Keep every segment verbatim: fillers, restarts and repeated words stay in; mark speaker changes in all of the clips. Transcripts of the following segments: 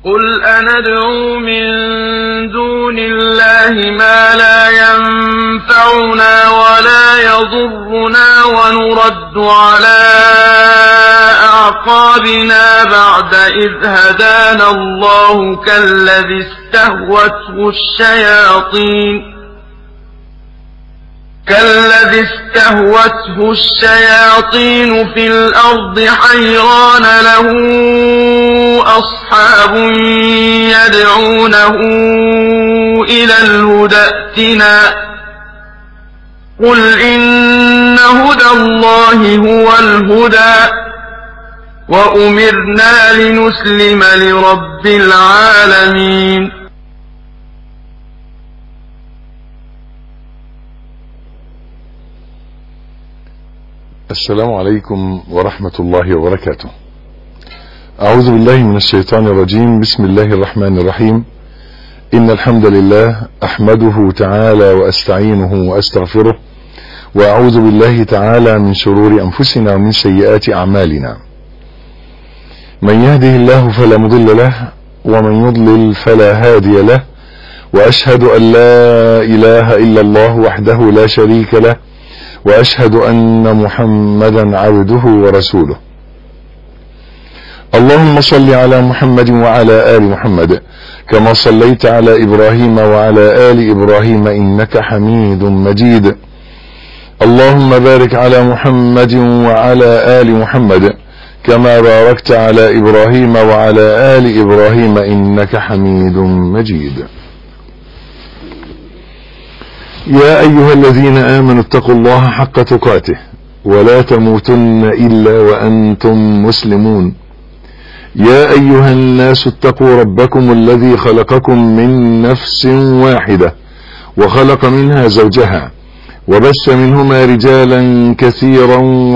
Speaker 1: قل أندعو من دون الله ما لا ينفعنا ولا يضرنا ونرد على أعقابنا بعد إذ هدانا الله كالذي استهوته الشياطين كالذي استهوته الشياطين في الأرض حيران له أصحاب يدعونه إلى الهدى ائتنا قل إن هدى الله هو الهدى وأمرنا لنسلم لرب العالمين.
Speaker 2: السلام عليكم ورحمة الله وبركاته. أعوذ بالله من الشيطان الرجيم. بسم الله الرحمن الرحيم. إن الحمد لله أحمده تعالى وأستعينه وأستغفره وأعوذ بالله تعالى من شرور أنفسنا ومن سيئات أعمالنا. من يهده الله فلا مضل له ومن يضلل فلا هادي له، وأشهد أن لا إله إلا الله وحده لا شريك له، وأشهد أن محمدا عبده ورسوله. اللهم صل على محمد وعلى آل محمد كما صليت على إبراهيم وعلى آل إبراهيم إنك حميد مجيد. اللهم بارك على محمد وعلى آل محمد كما باركت على إبراهيم وعلى آل إبراهيم إنك حميد مجيد. يا أيها الذين آمنوا اتقوا الله حق تقاته ولا تموتن إلا وأنتم مسلمون. يا أيها الناس اتقوا ربكم الذي خلقكم من نفس واحدة وخلق منها زوجها وبث منهما رجالا كثيرا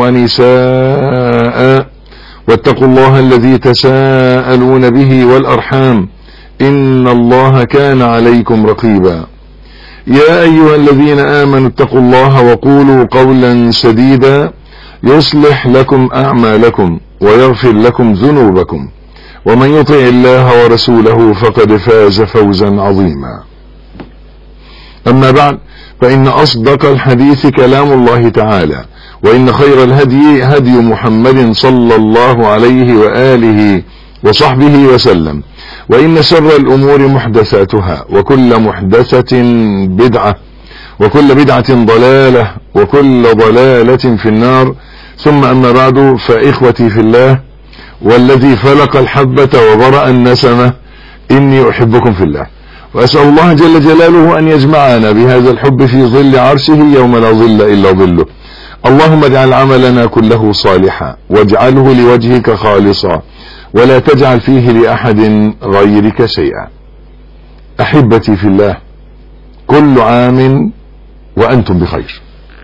Speaker 2: ونساء، واتقوا الله الذي تساءلون به والأرحام إن الله كان عليكم رقيبا. يا أيها الذين آمنوا اتقوا الله وقولوا قولا سديدا يصلح لكم أعمالكم ويغفر لكم ذنوبكم، ومن يطع الله ورسوله فقد فاز فوزا عظيما. أما بعد، فإن أصدق الحديث كلام الله تعالى، وإن خير الهدي هدي محمد صلى الله عليه وآله وصحبه وسلم، وإن شر الأمور محدثاتها، وكل محدثة بدعة، وكل بدعة ضلالة، وكل ضلالة في النار. ثم أما بعد، فإخوتي في الله والذي فلق الحبة وبرأ النسمة، إني أحبكم في الله، وأسأل الله جل جلاله أن يجمعنا بهذا الحب في ظل عرشه يوم لا ظل إلا ظله. اللهم اجعل عملنا كله صالحا واجعله لوجهك خالصا ولا تجعل فيه لأحد غيرك شيئا. أحبتي في الله، كل عام وأنتم بخير.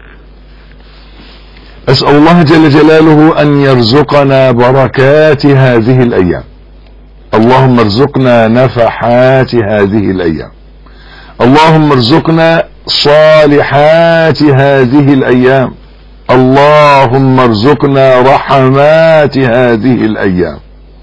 Speaker 2: أسأل الله جل جلاله أن يرزقنا بركات هذه الأيام. اللهم ارزقنا نفحات هذه الأيام. اللهم ارزقنا صالحات هذه الأيام. اللهم ارزقنا رحمات هذه الأيام.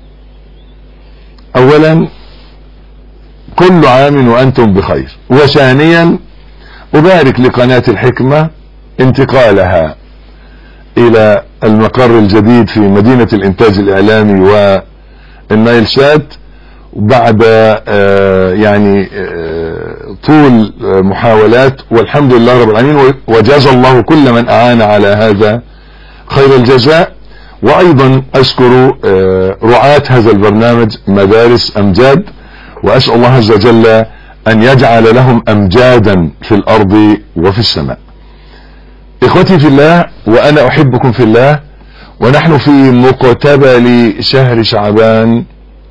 Speaker 2: أولا، كل عام وأنتم بخير. وثانيا، أبارك لقناة الحكمة انتقالها إلى المقر الجديد في مدينة الإنتاج الإعلامي والنايل سات بعد آه يعني آه طول آه محاولات، والحمد لله رب العالمين، وجزا الله كل من أعان على هذا خير الجزاء. وأيضا أشكر آه رعاة هذا البرنامج مدارس أمجاد، وأسأل الله عز وجل أن يجعل لهم أمجادا في الأرض وفي السماء. إخوتي في الله، وأنا أحبكم في الله، ونحن في مقتبل شهر شعبان.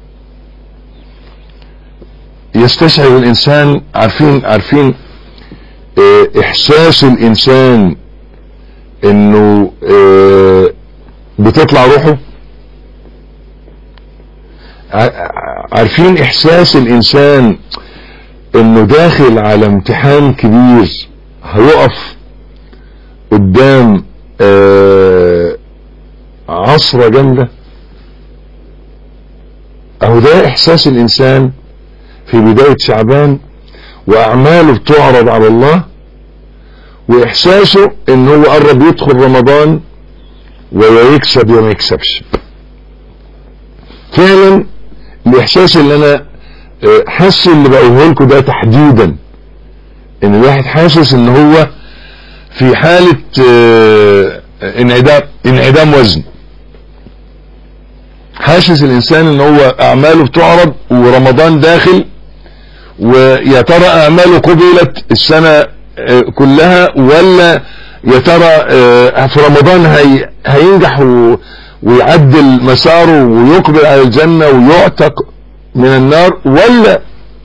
Speaker 2: يستشعر الإنسان، عارفين عارفين اه إحساس الإنسان إنه اه بتطلع روحه. عارفين إحساس الإنسان إنه داخل على امتحان كبير هيقف قدام اه عصرة جامدة. اهو اهو ده احساس الانسان في بداية شعبان واعماله بتعرض على الله، واحساسه ان هو قرب يدخل رمضان ويا يكسب يا ما يكسبش. فعلا الاحساس اللي انا حاسس اللي بقوله لكم ده تحديدا، ان الواحد حاسس ان هو في حالة انعدام انعدام وزن. حاسس الانسان ان هو اعماله بتعرض ورمضان داخل، ويا ترى اعماله قبلت السنة كلها ولا يا ترى في رمضان هي هينجح ويعدل مساره ويقبل على الجنة ويعتق من النار، ولا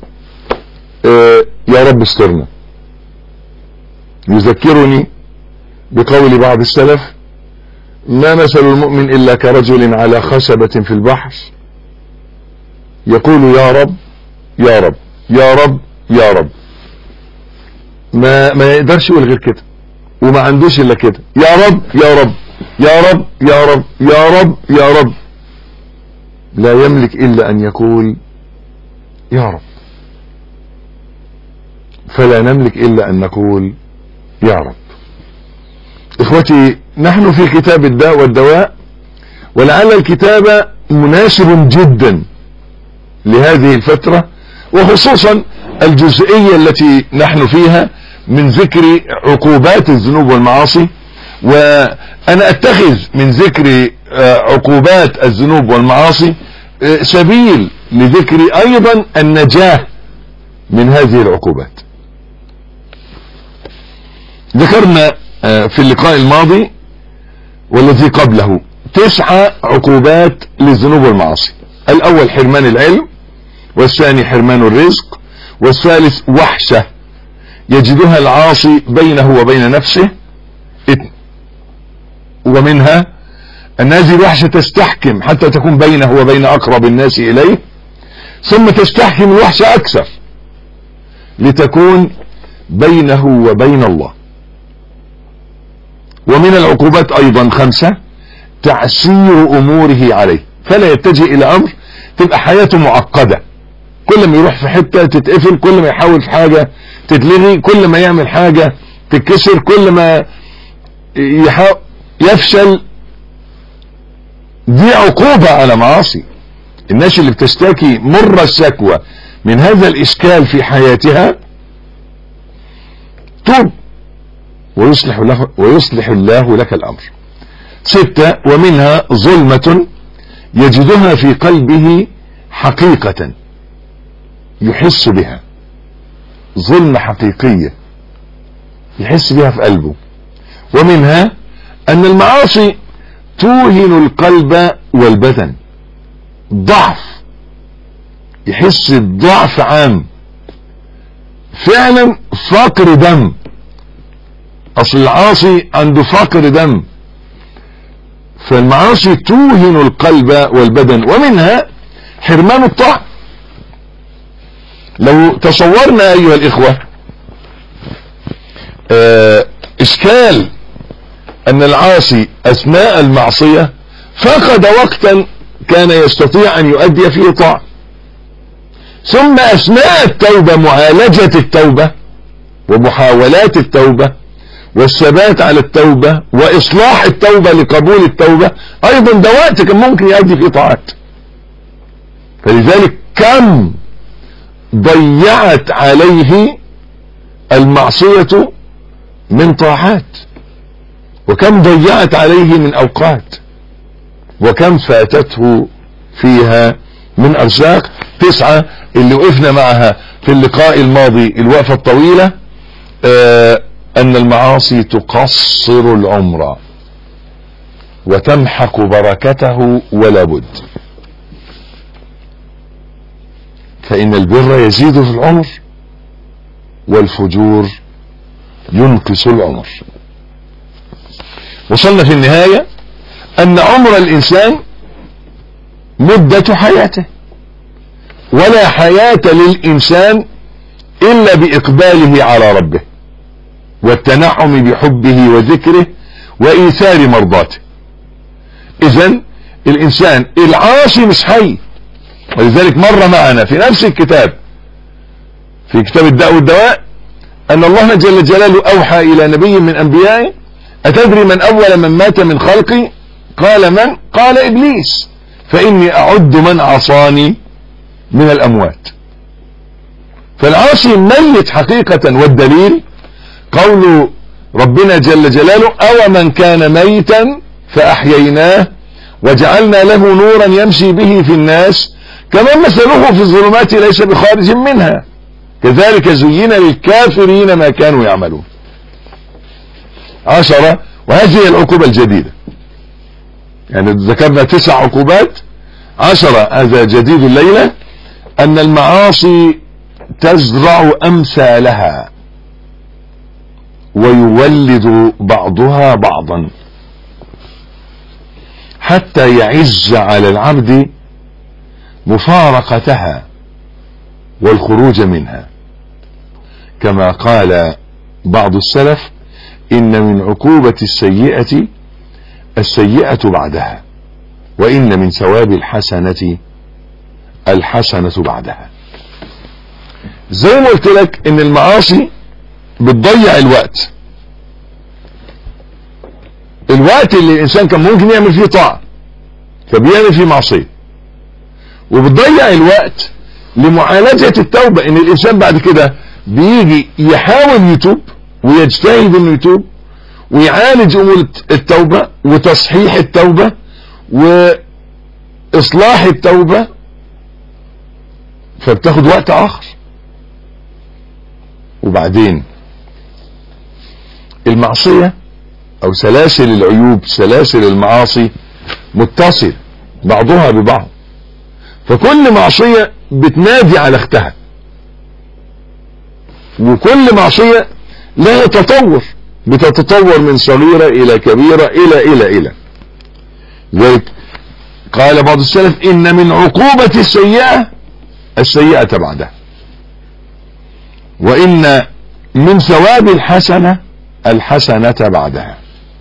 Speaker 2: يا رب استرنا. يذكرني بقول بعض السلف: ما مثل المؤمن إلا كرجل على خشبة في البحر يقول يا رب يا رب يا رب يا رب، ما ما يقدرش يقول غير كده، وما عندوش الا كده، يا رب يا رب يا رب يا رب يا رب يا رب، لا يملك الا ان يقول يا رب. فلا نملك الا ان نقول يا رب. اخوتي، نحن في كتاب الداء والدواء، ولعل الكتاب مناسب جدا لهذه الفترة، وخصوصا الجزئية التي نحن فيها من ذكر عقوبات الذنوب والمعاصي. وانا اتخذ من ذكر عقوبات الذنوب والمعاصي سبيل لذكر ايضا النجاة من هذه العقوبات. ذكرنا في اللقاء الماضي والذي قبله تسعة عقوبات للذنوب والمعاصي. الاول حرمان العلم، والثاني حرمان الرزق، والثالث وحشة يجدها العاصي بينه وبين نفسه، ومنها أن هذه الوحشة تستحكم حتى تكون بينه وبين أقرب الناس إليه، ثم تستحكم الوحشة أكثر لتكون بينه وبين الله. ومن العقوبات أيضا خمسة: تعسير أموره عليه، فلا يتجه إلى أمر تبقى حياته معقدة، كل ما يروح في حتة تتقفل، كل ما يحاول في حاجة تتلغي، كل ما يعمل حاجة تتكسر، كل ما يفشل. دي عقوبة على معاصي. الناس اللي بتشتكي مر الشكوى من هذا الإشكال في حياتها توب ويصلح له ويصلح الله لك الأمر. ستة: ومنها ظلمة يجدها في قلبه حقيقة يحس بها، ظلمة حقيقية يحس بها في قلبه. ومنها أن المعاصي توهن القلب والبدن، ضعف، يحس بضعف عام، فعلا فقر دم. أصل العاصي عنده فقر دم، فالمعاصي توهن القلب والبدن. ومنها حرمان الطاعة. لو تصورنا أيها الإخوة إشكال أن العاصي أثناء المعصية فقد وقتا كان يستطيع أن يؤدي فيه طاعة، ثم أثناء التوبة معالجة التوبة ومحاولات التوبة والثبات على التوبة وإصلاح التوبة لقبول التوبة، أيضا ده وقت كان ممكن يؤدي فيه طاعات. فلذلك كم ضيعت عليه المعصية من طاعات، وكم ضيعت عليه من أوقات، وكم فاتته فيها من أرزاق. تسعة اللي وقفنا معها في اللقاء الماضي الوقفة الطويلة، آه أن المعاصي تقصر العمر وتمحق بركته ولا بد، فإن البر يزيد في العمر والفجور ينقص العمر. وصلنا في النهاية أن عمر الإنسان مدة حياته، ولا حياة للإنسان إلا بإقباله على ربه والتنعم بحبه وذكره وإيثار مرضاته. إذن الإنسان العاصي مش حي، ولذلك مر معنا في نفس الكتاب في كتاب الداء والدواء أن الله جل جلاله أوحى إلى نبي من أنبيائه: أتدري من أول من مات من خلقي؟ قال: من؟ قال: إبليس، فإني أعد من عصاني من الأموات. فالعاصي ميت حقيقة، والدليل قول ربنا جل جلاله: أو من كان ميتا فأحييناه وجعلنا له نورا يمشي به في الناس كمن مثله في الظلمات ليس بخارج منها كذلك زين للكافرين ما كانوا يعملون. عشرة، وهذه العقوبة الجديدة، يعني ذكرنا تسع عقوبات، عشرة هذا جديد الليلة، أن المعاصي تزرع أمثالها ويولد بعضها بعضا حتى يعز على العبد مفارقتها والخروج منها، كما قال بعض السلف: إن من عقوبة السيئة السيئة بعدها، وإن من ثواب الحسنة الحسنة بعدها. زي ما قلت لك إن المعاصي بتضيع الوقت، الوقت اللي الإنسان كان ممكن يعمل فيه طاعة فبيعمل فيه معصية، وبتضيع الوقت لمعالجة التوبة، إن الإنسان بعد كده بيجي يحاول يتوب ويجتهد إنه يتوب ويعالج أمور التوبة وتصحيح التوبة وإصلاح التوبة، فبتاخد وقت آخر. وبعدين المعصية أو سلاسل العيوب، سلاسل المعاصي متصل بعضها ببعض، فكل معصية بتنادي على اختها، وكل معصية لها تطور، بتتطور من صغيرة إلى كبيرة إلى إلى إلى ذلك قال بعض السلف: إن من عقوبة السيئة السيئة بعدها، وإن من ثواب الحسنة الحسنة بعدها.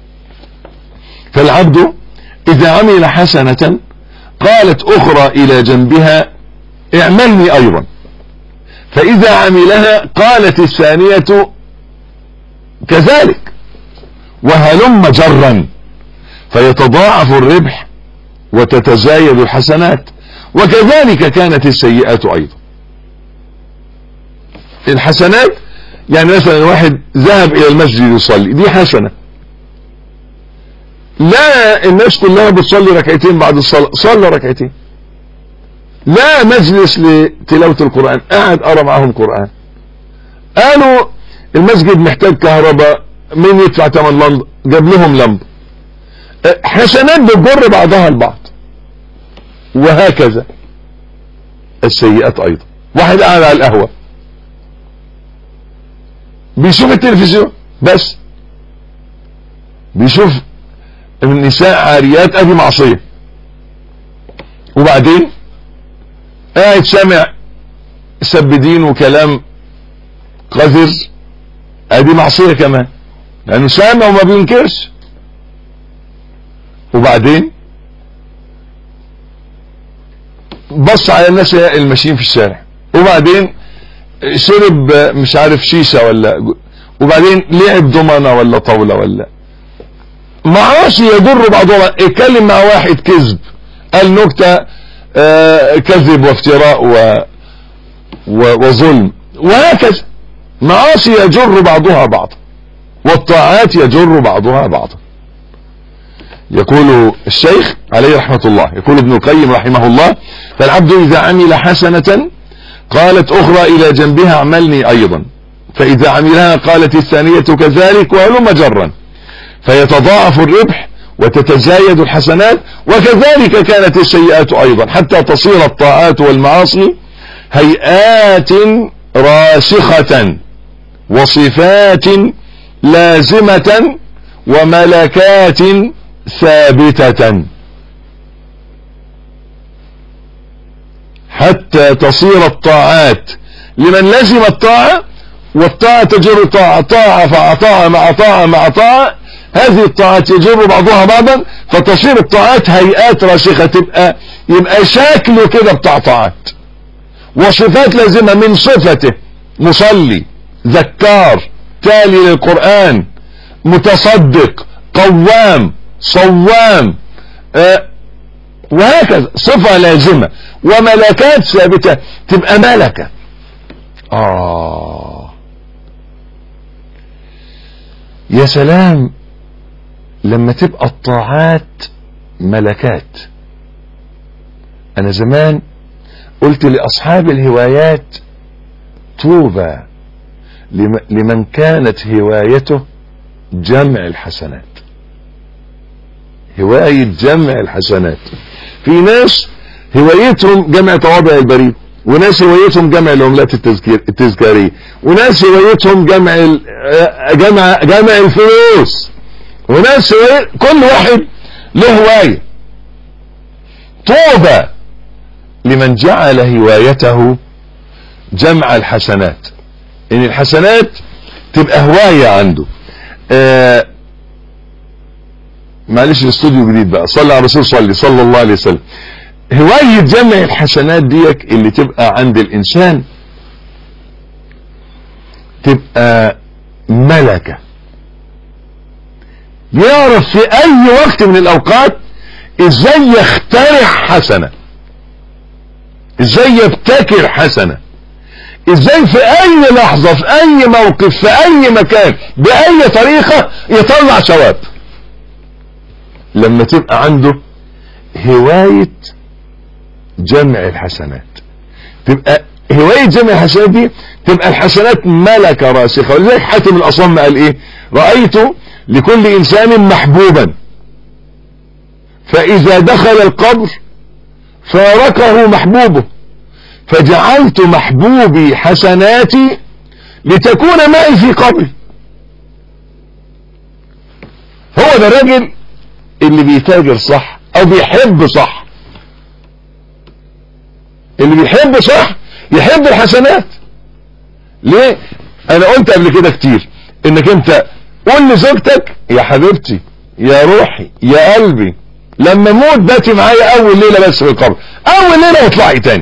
Speaker 2: فالعبد إذا عمل حسنة قالت أخرى إلى جنبها: اعملني أيضا، فإذا عملها قالت الثانية كذلك، وهلم جرا، فيتضاعف الربح وتتزايد الحسنات. وكذلك كانت السيئات أيضا. الحسنات يعني مثلا واحد ذهب إلى المسجد يصلي، دي حسنة. لا الناس كلها بتصلي ركعتين بعد الصلاة، صلى ركعتين. لا مجلس لتلاوة القرآن، قاعد أرى معهم قرآن. قالوا المسجد محتاج كهرباء، مين يدفع ثمن لمبة؟ جاب لهم لمبة. حسنات بتجر بعضها البعض. وهكذا السيئات أيضا. واحد قاعد على القهوة بيشوف التلفزيون بس، بيشوف النساء عاريات، ادي معصية. وبعدين قاعد سامع سبدين وكلام قذر، ادي معصية كمان، لانه سامع وما بينكرش. وبعدين بص على الناس الماشيين في الشارع، وبعدين شرب مش عارف شيشة ولا، وبعدين لعب ضمنة ولا طاولة ولا معاصي يضر بعضها. اتكلم مع واحد كذب، قال نكتة آه كذب وافتراء و... و... وظلم، وهكذا معاصي يجر بعضها بعضا، والطاعات يجر بعضها بعضا. يقول الشيخ عليه رحمة الله، يقول ابن القيم رحمه الله: فالعبد إذا عمل حسنة قالت أخرى إلى جنبها اعملني أيضا، فإذا عملها قالت الثانية كذلك، وهلم جرا، فيتضاعف الربح وتتزايد الحسنات. وكذلك كانت السيئات أيضا، حتى تصير الطاعات والمعاصي هيئات راسخة وصفات لازمة وملكات ثابتة، حتى تصير الطاعات لمن لزم الطاعة، والطاعة تجر طاعة، طاعة مع طاعة مع طاعة مع طاعة، هذه الطاعات يجر بعضها بعضا، فتصير الطاعات هيئات راسخة، تبقى يبقى شكله كده بتاع طاعات وصفات لازمة من صفته: مصلي، ذكار، تالي للقرآن، متصدق، قوام، صوام، آه وهكذا صفة لازمة وملكات ثابتة. تبقى ملكة. آه يا سلام لما تبقى الطاعات ملكات. أنا زمان قلت لأصحاب الهوايات: طوبى لمن كانت هوايته جمع الحسنات. هواية جمع الحسنات. في ناس هوايتهم جمع طوابع البريد، وناس هوايتهم جمع العملات التذكارية، وناس هوايتهم جمع جمع جمع الفلوس، وناس هواية كل واحد له هواية. طوبى لمن جعل هوايته جمع الحسنات، ان الحسنات تبقى هواية عنده. آه معلش الاستوديو جديد بقى، صلى على الرسول صلي صلى الله عليه وسلم. هواية جمع الحسنات ديك اللي تبقى عند الانسان تبقى ملكة. يعرف في اي وقت من الاوقات ازاي يخترع حسنة، ازاي يبتكر حسنة، ازاي في اي لحظة في اي موقف في اي مكان باي طريقة يطلع ثواب. لما تبقى عنده هواية جمع الحسنات، تبقى هواية جمع الحسنات دي تبقى الحسنات ملكة راسخة. ولذلك حاتم الأصم قال ايه: رأيت لكل انسان محبوبا فاذا دخل القبر فارقه محبوبه فجعلت محبوبي حسناتي لتكون معي في قبري. هو ده الراجل اللي بيتاجر صح او بيحب صح. اللي بيحب صح يحب الحسنات. ليه؟ انا قلت قبل كده كتير انك انت قول لزوجتك: يا حبيبتي، يا روحي، يا قلبي، لما موت باتي معايا اول ليلة بس في القبر، اول ليلة واطلعي تاني.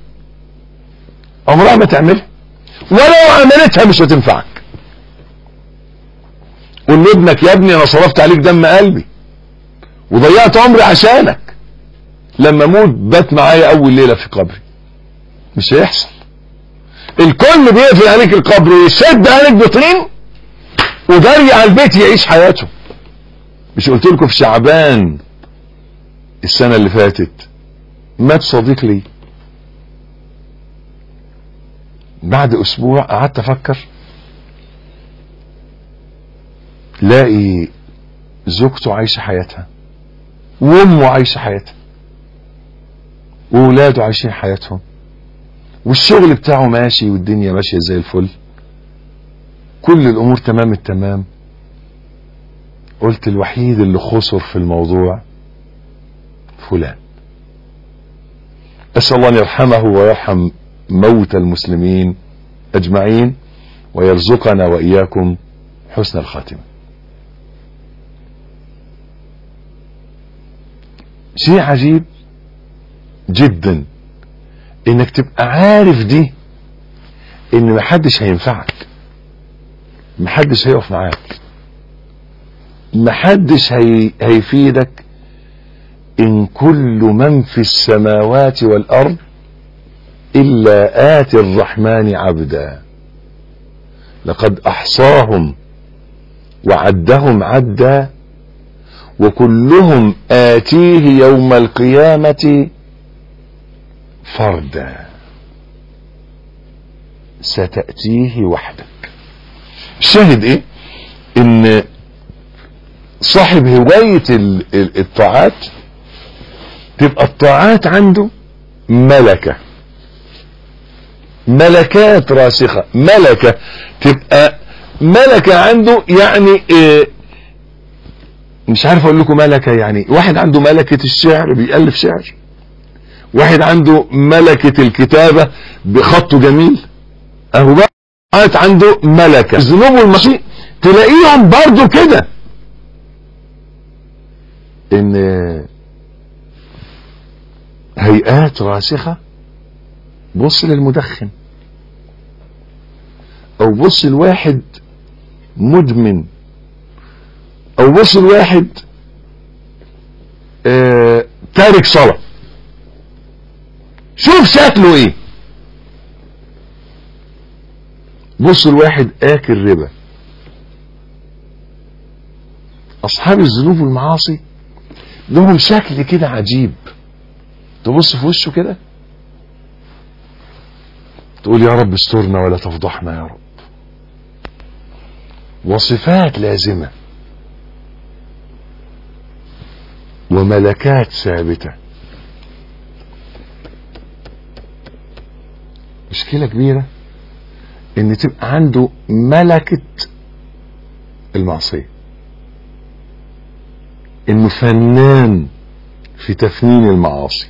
Speaker 2: عمرها ما تعملها، ولو عملتها مش هتنفعك. قول لابنك: يا ابني انا صرفت عليك دم قلبي وضيعت عمري عشانك، لما موت بات معايا اول ليلة في قبري. مش هيحصل. الكل بيقفل عليك القبر ويشد عليك بطين وداري على البيت يعيش حياته. مش قلت لكم في شعبان السنة اللي فاتت مات صديق لي؟ بعد اسبوع قعدت افكر، لاقي زوجته عايشة حياتها، وامه عايشة حياتها، وولاده عايشين حياتهم، والشغل بتاعه ماشي، والدنيا ماشية زي الفل، كل الامور تمام التمام. قلت الوحيد اللي خسر في الموضوع فلان. اسأل الله ان يرحمه ويرحم موت المسلمين اجمعين ويرزقنا واياكم حسن الخاتمة. شيء عجيب جدا انك تبقى عارف دي، ان محدش هينفعك، محدش هيقف معاك، محدش هي هيفيدك، ان كل من في السماوات والارض الا آتي الرحمن عبدا لقد احصاهم وعدهم عدا وكلهم آتيه يوم القيامة فردا ستأتيه وحدك. الشاهد ايه؟ ان صاحب هواية الطاعات تبقى الطاعات عنده ملكة، ملكات راسخة. ملكة تبقى ملكة عنده، يعني إيه؟ مش عارف اقول لكم ملكة يعني. واحد عنده ملكة الشعر بيألف شعر، واحد عنده ملكة الكتابة بخطه جميل، اهو بقى عنده ملكة. الذنوب والمعاصي تلاقيهم برضو كده، ان هيئات راسخة. بص للمدخن، او بص الواحد مدمن، او بص الواحد آه تارك صلاة، شوف شكله ايه. بص الواحد اكل ربا. اصحاب الذنوب والمعاصي لهم شكل كده عجيب، تبص في وشه كده تقول يا رب استرنا ولا تفضحنا يا رب. وصفات لازمة وملكات ثابتة. مشكلة كبيرة ان تبقى عنده ملكة المعصية، انه فنان في تفنين المعاصي.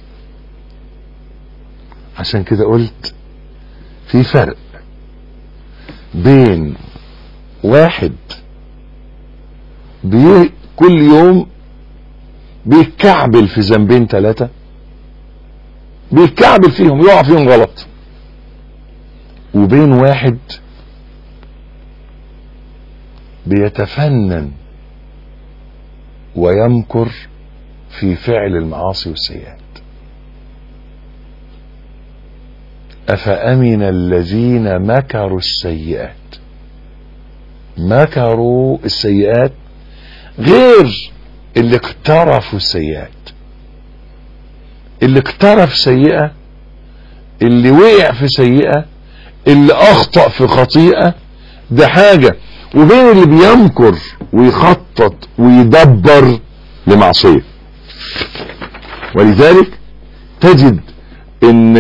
Speaker 2: عشان كده قلت في فرق بين واحد بي كل يوم بيتكعبل في ذنبين ثلاثة، بيتكعبل فيهم يقع فيهم غلط، وبين واحد بيتفنن ويمكر في فعل المعاصي والسيئات. أفأمن الذين مكروا السيئات. مكروا السيئات غير اللي اقترفوا السيئات. اللي اقترف سيئة، اللي وقع في سيئة، اللي اخطأ في خطيئة، ده حاجة، وبين اللي بيمكر ويخطط ويدبر لمعصية. ولذلك تجد ان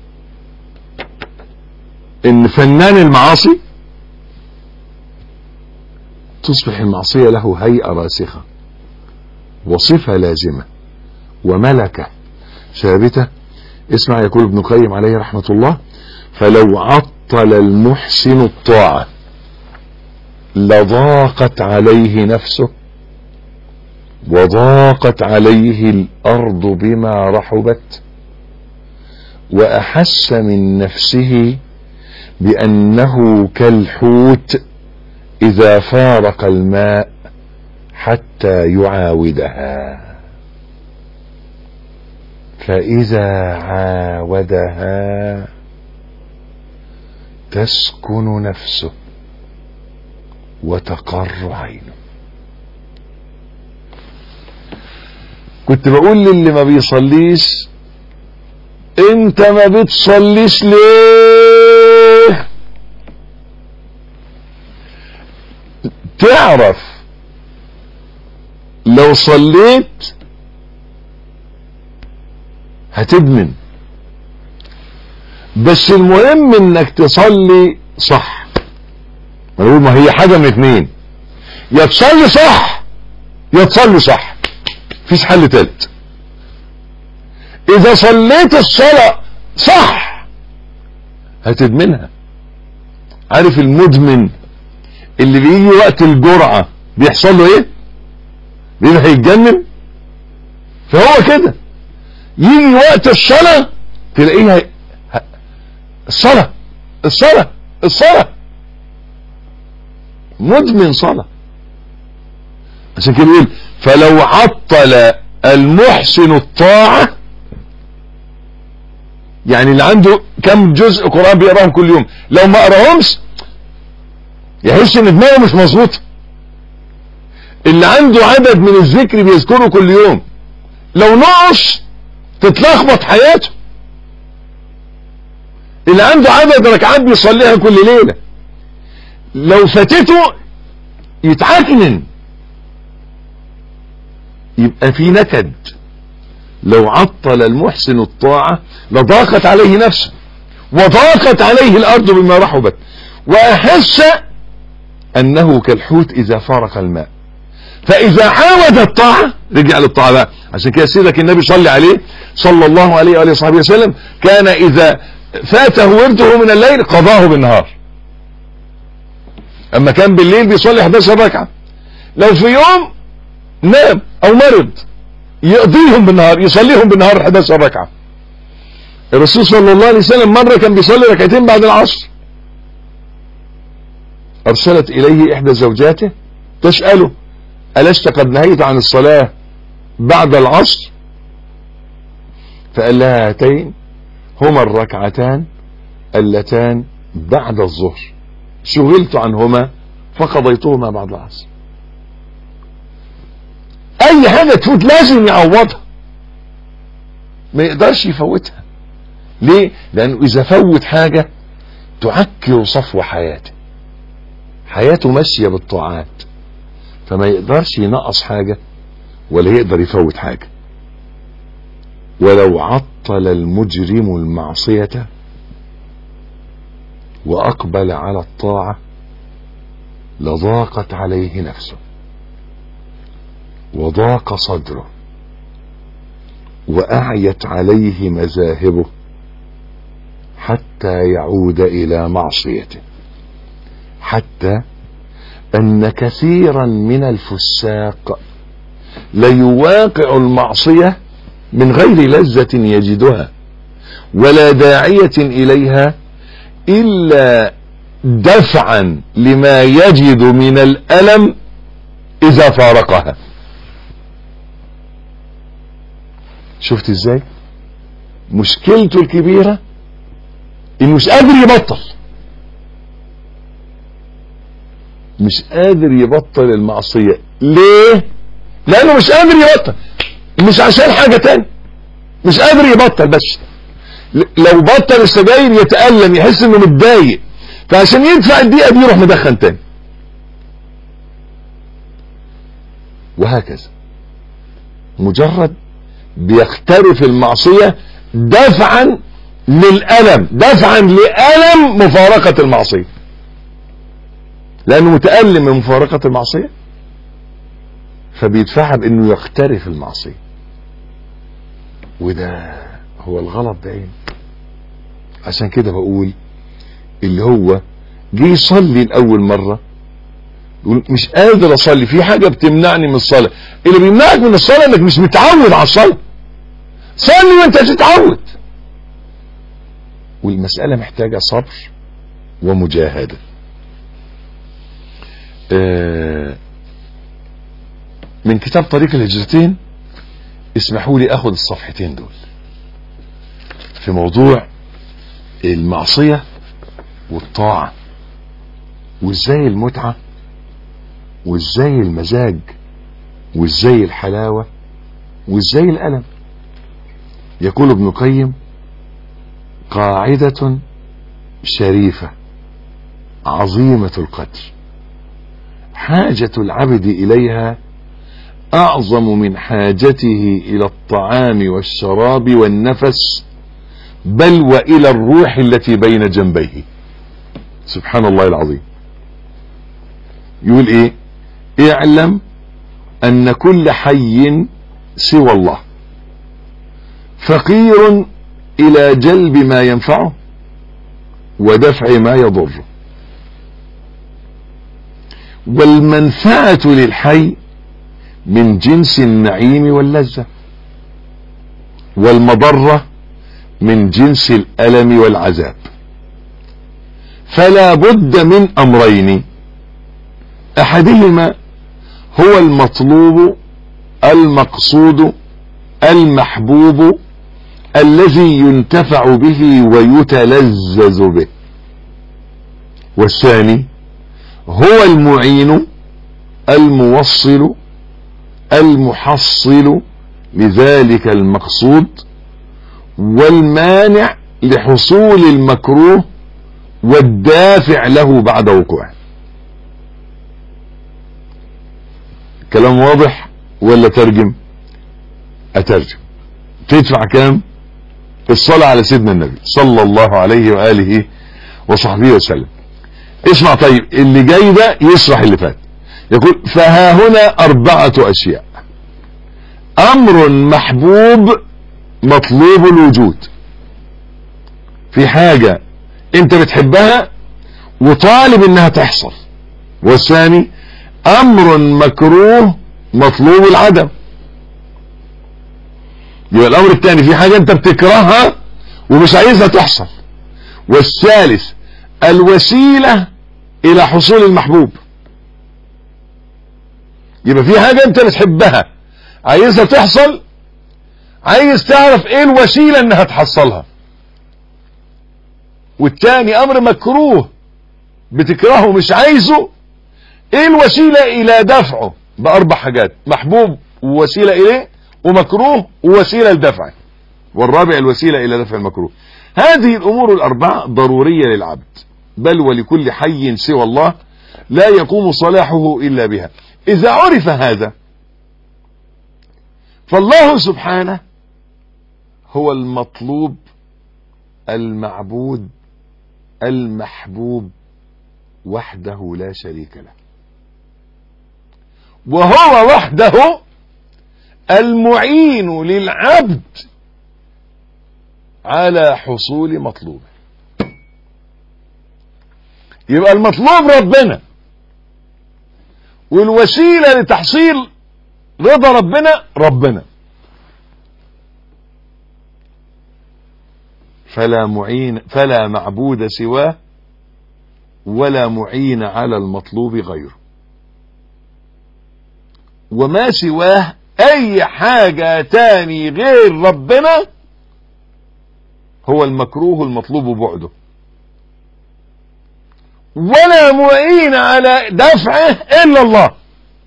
Speaker 2: ان فنان المعاصي تصبح المعصية له هيئة راسخة وصفة لازمة وملكة ثابتة. اسمع يقول ابن القيم عليه رحمة الله: فلو عطل المحسن الطاعة لضاقت عليه نفسه وضاقت عليه الأرض بما رحبت، وأحس من نفسه بأنه كالحوت إذا فارق الماء حتى يعاودها، فإذا عاودها تسكن نفسه وتقر عينه. كنت بقول للي ما بيصليش: انت ما بتصليش ليه؟ تعرف لو صليت هتدمن، بس المهم انك تصلي صح. بقول ما هي حاجة من اتنين: يا تصلي صح يا تصلي صح، مفيش حل تالت. اذا صليت الصلاة صح هتدمنها. عارف المدمن اللي بيجي وقت الجرعة بيحصل له ايه؟ بيبقى هيتجنن. فهو كده يجي وقت الصلاة تلاقيها الصلاة الصلاة الصلاة، مدمن صلاة. عشان كده يقول: فلو عطل المحسن الطاعة، يعني اللي عنده كم جزء قرآن بيقراهم كل يوم، لو ما قراهمش يحس ان دماغه مش مظبوطه. اللي عنده عدد من الذكر بيذكره كل يوم، لو نقص تتلخبط حياته. اللي عنده عدد ركعات بيصليها كل ليلة، لو فاتته يتعكنن، يبقى في نكد. لو عطل المحسن الطاعة لضاقت عليه نفسه وضاقت عليه الأرض بما رحبت، وأحس أنه كالحوت إذا فارق الماء. فإذا عاود الطاعة رجع للطاعة بقى. عشان كده سيدك النبي صلى عليه صلى الله عليه وآله وصحبه وسلم كان إذا فاته ورده من الليل قضاه بالنهار. أما كان بالليل بيصلي احدى عشرة ركعة، لو في يوم نام أو مرض يقضيهم بالنهار، يصليهم بالنهار احدى عشرة ركعة. الرسول صلى الله عليه وسلم مرة كان بيصلي ركعتين بعد العصر، ارسلت اليه احدى زوجاته تسأله ألست قد نهيت عن الصلاة بعد العصر؟ فقال لها هاتين هما الركعتان اللتان بعد الظهر شغلت عنهما فقضيتهما بعد العصر. اي حاجة تفوت لازم يعوضها، ما يقدرش يفوتها. ليه؟ لانه اذا فوت حاجة تعكر صفو حياته، حياته ماشية بالطاعات، فما يقدرش ينقص حاجة ولا يقدر يفوت حاجة. ولو عطل المجرم المعصية وأقبل على الطاعة لضاقت عليه نفسه وضاق صدره وأعيت عليه مذاهبه حتى يعود إلى معصيته، حتى أن كثيرا من الفساق ليواقع المعصية من غير لذة يجدها ولا داعية إليها إلا دفعا لما يجد من الألم إذا فارقها. شفت ازاي؟ مشكلته الكبيرة انه مش قادر يبطل، مش قادر يبطل المعصية. ليه؟ لانه مش قادر يبطل، مش عشان حاجة تاني، مش قادر يبطل. بس لو بطل السجاير يتألم، يحس انه متضايق، فعشان يدفع الدقيقة دي يروح مدخن تاني، وهكذا. مجرد بيقترف المعصية دفعا للألم، دفعا لألم مفارقة المعصية، لأنه متألم من مفارقة المعصية فبيدفعها بأنه يقترف المعصية. وده هو الغلط بعينه. عشان كده بقول اللي هو جه يصلي لأول مرة يقول مش قادر أصلي، في حاجة بتمنعني من الصلاة. اللي بيمنعك من الصلاة انك مش متعود على الصلاة. صلي وانت تتعود. والمسألة محتاجة صبر ومجاهدة. آه من كتاب طريق الهجرتين اسمحوا لي اخد الصفحتين دول في موضوع المعصية والطاعة، وازاي المتعة وازاي المزاج وازاي الحلاوة وازاي الألم. يقول ابن القيم قاعدة شريفة عظيمة القدر حاجة العبد إليها أعظم من حاجته إلى الطعام والشراب والنفس، بل وإلى الروح التي بين جنبيه. سبحان الله العظيم. يقول إيه؟ اعلم أن كل حي سوى الله فقير إلى جلب ما ينفعه ودفع ما يضره، والمنفعة للحي من جنس النعيم واللذة، والمضرة من جنس الألم والعذاب. فلا بد من أمرين، أحدهما هو المطلوب المقصود المحبوب الذي ينتفع به ويتلذذ به، والثاني هو المعين الموصل المحصل لذلك المقصود والمانع لحصول المكروه والدافع له بعد وقوعه. كلام واضح ولا ترجم؟ اترجم. تدفع كام؟ الصلاة على سيدنا النبي صلى الله عليه وآله وصحبه وسلم. اسمع طيب، اللي جاي ده يشرح اللي فات. يقول فها هنا أربعة أشياء: أمر محبوب مطلوب الوجود، في حاجة انت بتحبها وطالب انها تحصل. والثاني أمر مكروه مطلوب العدم، يبقى الأمر الثاني في حاجة انت بتكرهها ومش عايزها تحصل. والثالث الوسيلة الى حصول المحبوب. يبقى في حاجة انت بتحبها عايزها تحصل، عايز تعرف ايه الوسيلة انها تحصلها. والتاني امر مكروه بتكرهه مش عايزه، ايه الوسيلة الى دفعه؟ باربع حاجات: محبوب ووسيلة اليه، ومكروه ووسيلة لدفعه، والرابع الوسيلة الى دفع المكروه. هذه الامور الاربعة ضرورية للعبد، بل ولكل حي سوى الله لا يقوم صلاحه الا بها. اذا عرف هذا فالله سبحانه هو المطلوب المعبود المحبوب وحده لا شريك له، وهو وحده المعين للعبد على حصول مطلوبه. يبقى المطلوب ربنا، والوسيلة لتحصيل رضا ربنا ربنا. فلا معين فلا معبود سواه ولا معين على المطلوب غيره. وما سواه اي حاجة تاني غير ربنا هو المكروه المطلوب بعده، ولا معين على دفعه الا الله.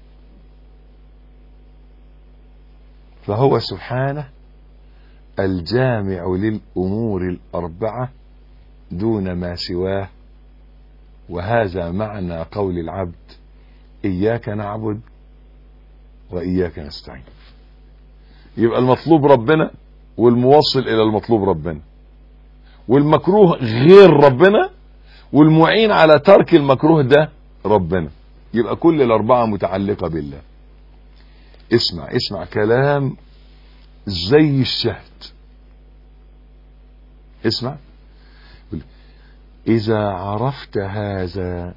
Speaker 2: فهو سبحانه الجامع للأمور الأربعة دون ما سواه. وهذا معنى قول العبد: إياك نعبد وإياك نستعين. يبقى المطلوب ربنا، والموصل إلى المطلوب ربنا، والمكروه غير ربنا، والمعين على ترك المكروه ده ربنا. يبقى كل الأربعة متعلقة بالله. اسمع اسمع كلام زي الشهد. اسمع: إذا عرفت هذا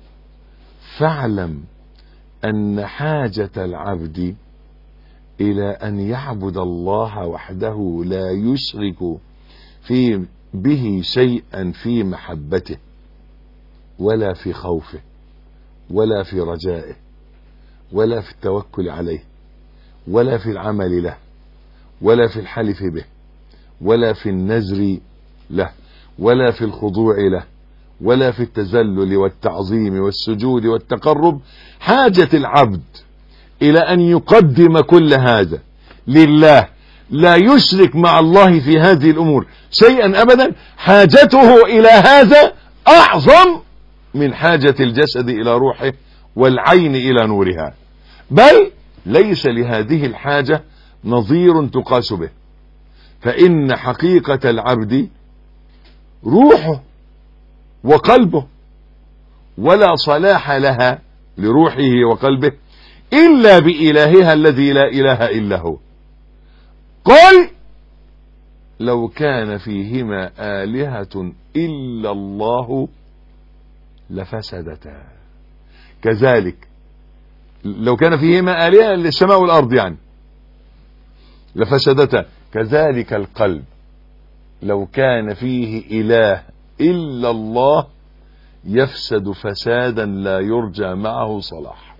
Speaker 2: فاعلم أن حاجة العبد إلى أن يعبد الله وحده لا يشرك في به شيئا في محبته ولا في خوفه ولا في رجائه ولا في التوكل عليه ولا في العمل له ولا في الحلف به ولا في النذر له ولا في الخضوع له ولا في التذلل والتعظيم والسجود والتقرب. حاجة العبد إلى أن يقدم كل هذا لله، لا يشرك مع الله في هذه الأمور شيئا أبدا. حاجته إلى هذا أعظم من حاجة الجسد إلى روحه والعين إلى نورها، بل ليس لهذه الحاجة نظير تقاس به. فإن حقيقة العبد روحه وقلبه، ولا صلاح لها لروحه وقلبه إلا بإلهها الذي لا إله إلا هو. قل لو كان فيهما آلهة إلا الله لفسدتا. كذلك لو كان فيهما آلهة للسماء والأرض يعني لفسدتا. كذلك القلب لو كان فيه إله إلا الله يفسد فسادا لا يرجى معه صلاح.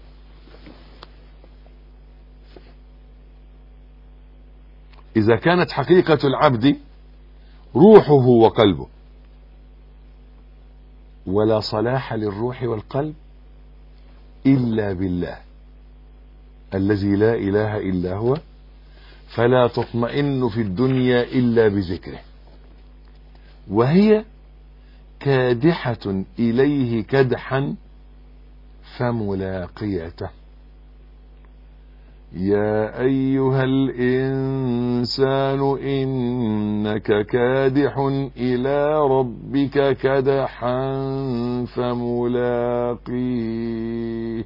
Speaker 2: إذا كانت حقيقة العبد روحه وقلبه، ولا صلاح للروح والقلب إلا بالله الذي لا إله إلا هو، فلا تطمئن في الدنيا إلا بذكره، وهي كادحة إليه كدحا فملاقيته. يا أيها الإنسان إنك كادح إلى ربك كدحا فملاقيه.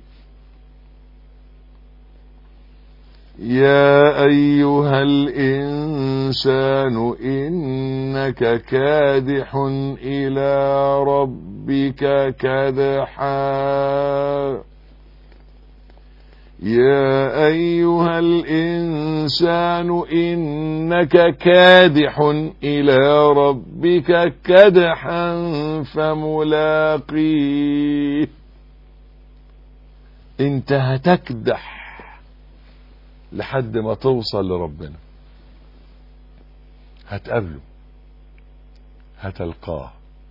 Speaker 2: يا أيها الإنسان إنك كادح إلى ربك كدحا يا أيها الإنسان إنك كادح إلى ربك كدحا فملاقيه. انت هتكدح لحد ما توصل لربنا، هتقابله، هتلقاه.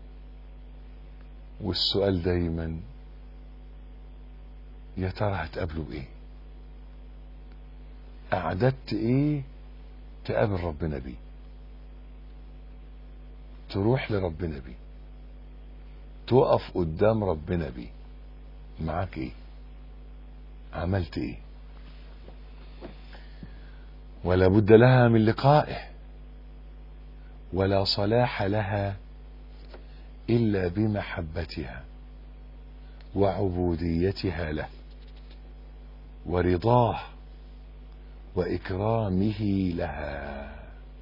Speaker 2: والسؤال دايما يا ترى هتقابله بايه؟ اعددت ايه تقابل ربنا بيه، تروح لربنا بيه، تقف قدام ربنا بيه، معاك ايه؟ عملت ايه؟ ولا بد لها من لقائه، ولا صلاح لها إلا بمحبتها وعبوديتها له ورضاه وإكرامه لها.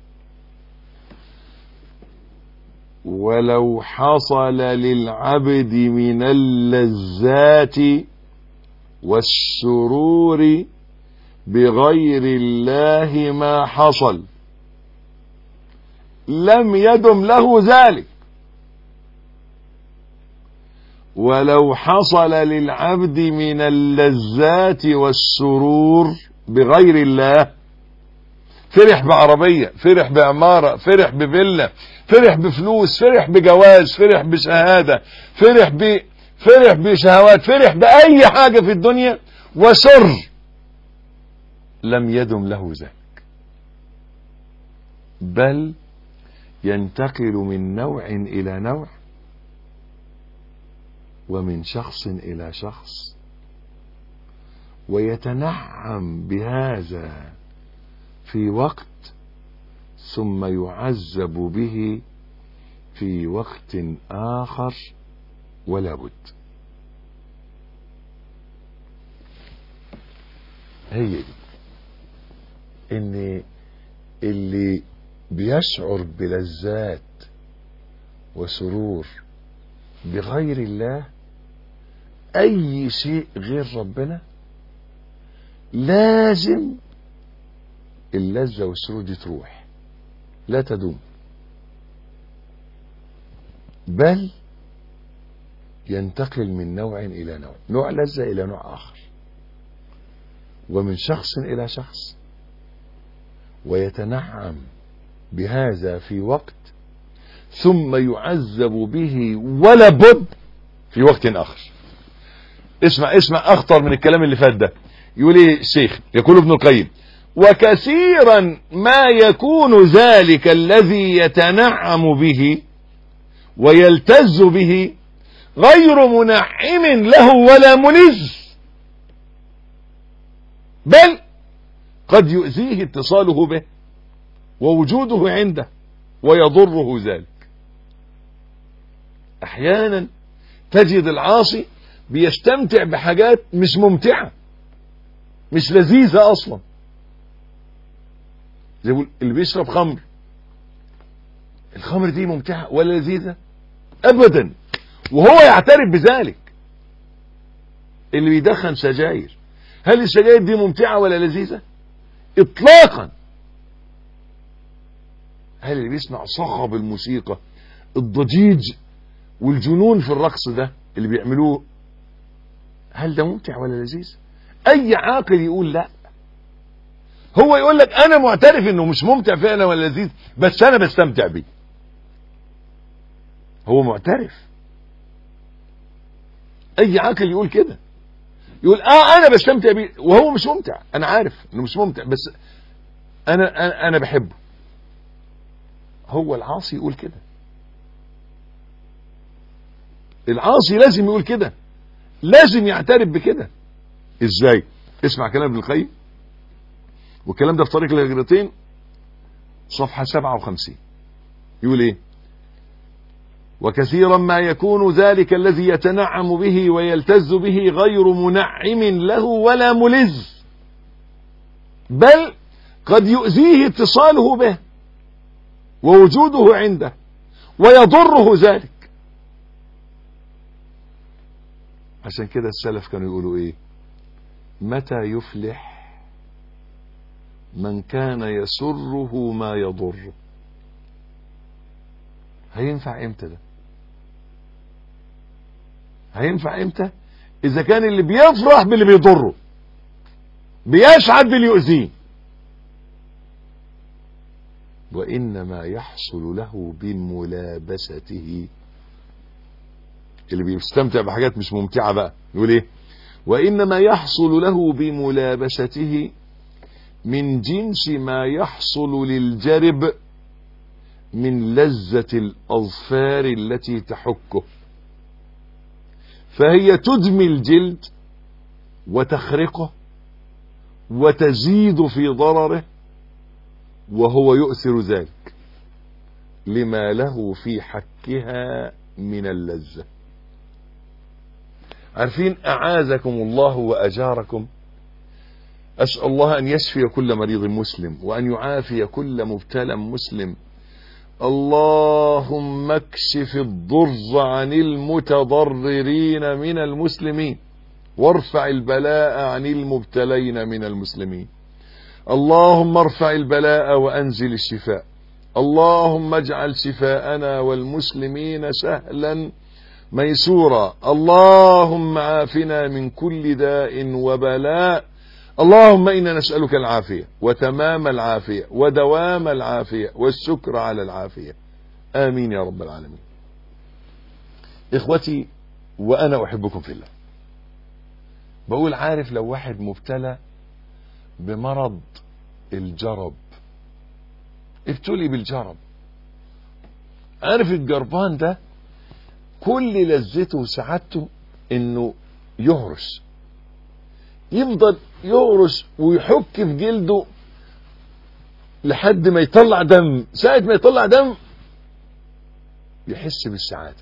Speaker 2: ولو حصل للعبد من اللذات والسرور بغير الله ما حصل لم يدم له ذلك. ولو حصل للعبد من اللذات والسرور بغير الله، فرح بعربية، فرح بعمارة، فرح بفيلا، فرح بفلوس، فرح بجواز، فرح بشهادة، فرح ب فرح بشهوات، فرح بأي حاجة في الدنيا وسر، لم يدم له ذلك، بل ينتقل من نوع إلى نوع ومن شخص إلى شخص، ويتنعم بهذا في وقت ثم يعذب به في وقت آخر، ولا بد. هي دي ان اللي بيشعر بلذات وسرور بغير الله، اي شيء غير ربنا، لازم اللذة والسرور دي تروح، لا تدوم، بل ينتقل من نوع إلى نوع، نوع لذة إلى نوع آخر، ومن شخص إلى شخص، ويتنعم بهذا في وقت ثم يعذب به ولا بد في وقت آخر. اسمع اسمع أخطر من الكلام اللي فات ده. يقول ايه الشيخ؟ يقول ابن القيم: وكثيرا ما يكون ذلك الذي يتنعم به ويلتز به غير منعم له ولا منز، بل قد يؤذيه اتصاله به ووجوده عنده ويضره ذلك. احيانا تجد العاصي بيستمتع بحاجات مش ممتعة، مش لذيذة اصلا، زي اللي بيشرب خمر، الخمر دي ممتعة ولا لذيذة ابدا، وهو يعترف بذلك. اللي بيدخن سجاير، هل السجاير دي ممتعة ولا لذيذة؟ اطلاقا. هل اللي بيسمع صخب الموسيقى، الضجيج والجنون في الرقص ده اللي بيعملوه، هل ده ممتع ولا لذيذ؟ اي عاقل يقول لا. هو يقول لك انا معترف انه مش ممتع فعلا ولا لذيذ، بس انا بستمتع بيه. هو معترف. اي عاقل يقول كده، يقول اه انا بستمتع بيه وهو مش ممتع، انا عارف انه مش ممتع بس انا انا, أنا بحبه. هو العاصي يقول كده، العاصي لازم يقول كده، لازم يعترف بكده. ازاي؟ اسمع كلام ابن القيم، والكلام ده في طريق الهجرتين صفحة سبعة وخمسين. يقول ايه؟ وكثيرا ما يكون ذلك الذي يتنعم به ويلتز به غير منعم له ولا ملز، بل قد يؤذيه اتصاله به ووجوده عنده ويضره ذلك. عشان كده السلف كانوا يقولوا ايه؟ متى يفلح من كان يسره ما يضره. هينفع امتى ده؟ هينفع امتى؟ اذا كان اللي بيفرح باللي بيضره، بيسعد باللي يؤذيه. وانما يحصل له بملابسته. اللي بيستمتع بحاجات مش ممتعة بقى يقول ايه؟ وانما يحصل له بملابسته من جنس ما يحصل للجرب من لذة الأظفار التي تحكه، فهي تدمي الجلد وتخرقه وتزيد في ضرره، وهو يؤثر ذلك لما له في حكها من اللذة. عارفين أعاذكم الله وأجاركم، أسأل الله أن يشفي كل مريض مسلم وأن يعافي كل مبتلى مسلم. اللهم اكشف الضر عن المتضررين من المسلمين وارفع البلاء عن المبتلين من المسلمين. اللهم ارفع البلاء وأنزل الشفاء. اللهم اجعل شفاءنا والمسلمين سهلا ميسورا. اللهم عافنا من كل داء وبلاء. اللهم إنا نسألك العافية وتمام العافية ودوام العافية والشكر على العافية. آمين يا رب العالمين. إخوتي وأنا أحبكم في الله، بقول عارف لو واحد مبتلى بمرض الجرب، ابتلي بالجرب، عارف الجربان ده كل لذته وسعادته انه يهرش، يفضل يهرش ويحك في جلده لحد ما يطلع دم. ساعة ما يطلع دم يحس بالسعادة.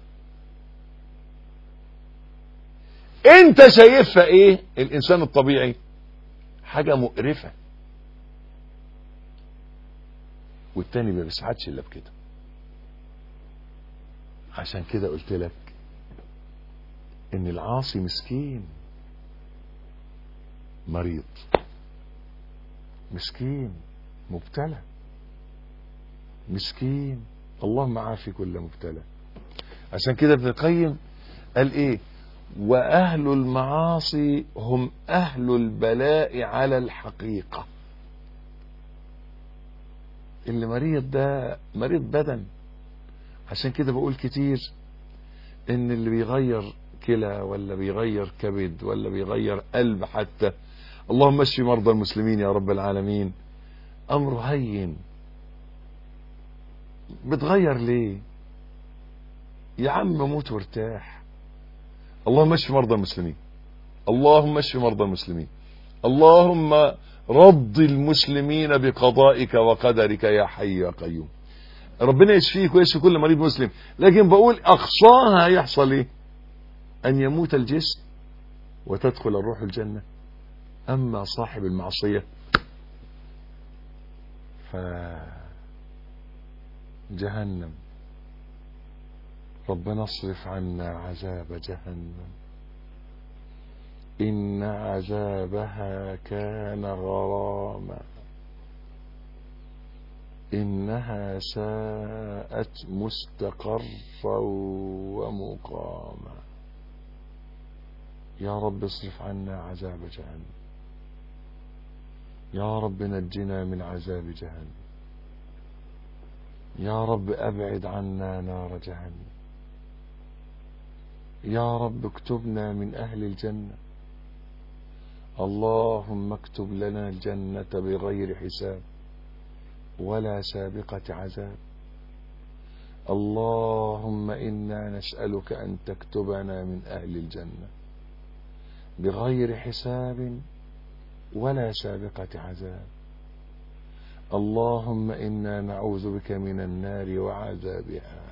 Speaker 2: انت شايفها ايه الانسان الطبيعي؟ حاجة مقرفة، والتاني ما بيسعدش الا بكده. عشان كده قلت لك ان العاصي مسكين مريض، مسكين مبتلى، مسكين. اللهم عافي كل مبتلى. عشان كده ابن القيم قال ايه؟ واهل المعاصي هم اهل البلاء على الحقيقة. اللي مريض ده مريض بدن. عشان كده بقول كتير ان اللي بيغير كلى ولا بيغير كبد ولا بيغير قلب حتى، اللهم اشفي مرضى المسلمين يا رب العالمين، امره هين. بتغير ليه يا عم؟ موت وارتاح. اللهم اشفي مرضى المسلمين، اللهم اشفي مرضى المسلمين، اللهم رض المسلمين بقضائك وقدرك يا حي يا قيوم. ربنا يشفيك ويشفي كل مريض مسلم. لكن بقول اقصاها هيحصل ايه؟ ان يموت الجسم وتدخل الروح الجنة. اما صاحب المعصية ف جهنم. ربنا اصرف عنا عذاب جهنم إن عذابها كان غراما إنها ساءت مستقرا ومقاما. يا رب اصرف عنا عذاب جهنم، يا رب نجنا من عذاب جهنم، يا رب أبعد عنا نار جهنم، يا رب اكتبنا من أهل الجنة. اللهم اكتب لنا الجنة بغير حساب ولا سابقة عذاب. اللهم إنا نسألك أن تكتبنا من أهل الجنة بغير حساب ولا سابقة عذاب. اللهم إنا نعوذ بك من النار وعذابها،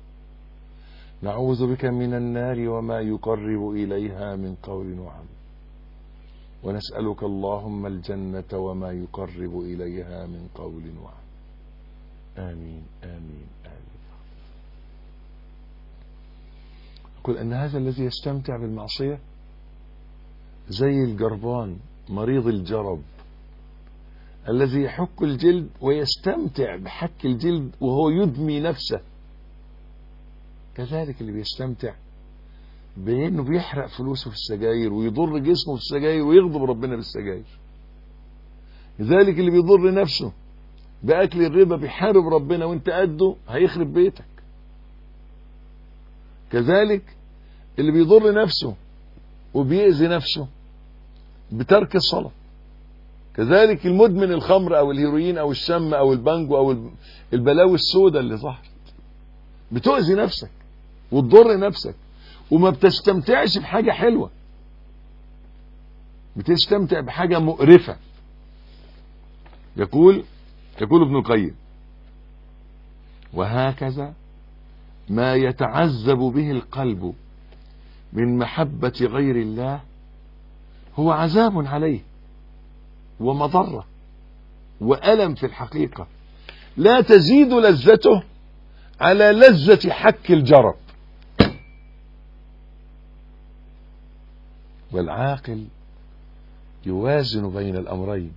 Speaker 2: نعوذ بك من النار وما يقرب إليها من قول وعمل، ونسألك اللهم الجنة وما يقرب إليها من قول وعمل. آمين آمين آمين. أقول أن هذا الذي يستمتع بالمعصية زي الجربان مريض الجرب الذي يحك الجلد ويستمتع بحك الجلد وهو يدمي نفسه، كذلك اللي بيستمتع بأنه بيحرق فلوسه في السجاير ويضر جسمه في السجاير ويغضب ربنا بالسجاير، كذلك اللي بيضر نفسه بأكل الربا بيحارب ربنا وانت قده هيخرب بيتك، كذلك اللي بيضر نفسه وبيأذي نفسه بترك الصلاة، كذلك المدمن الخمر او الهيروين او الشم او البانجو او البلاوي السوداء اللي ظهرت بتؤذي نفسك وتضر نفسك وما بتستمتعش بحاجة حلوة، بتستمتع بحاجة مقرفة. يقول يقول ابن القيم: وهكذا ما يتعذب به القلب من محبة غير الله هو عذاب عليه ومضرة وألم في الحقيقة لا تزيد لذته على لذة حك الجرب. والعاقل يوازن بين الأمرين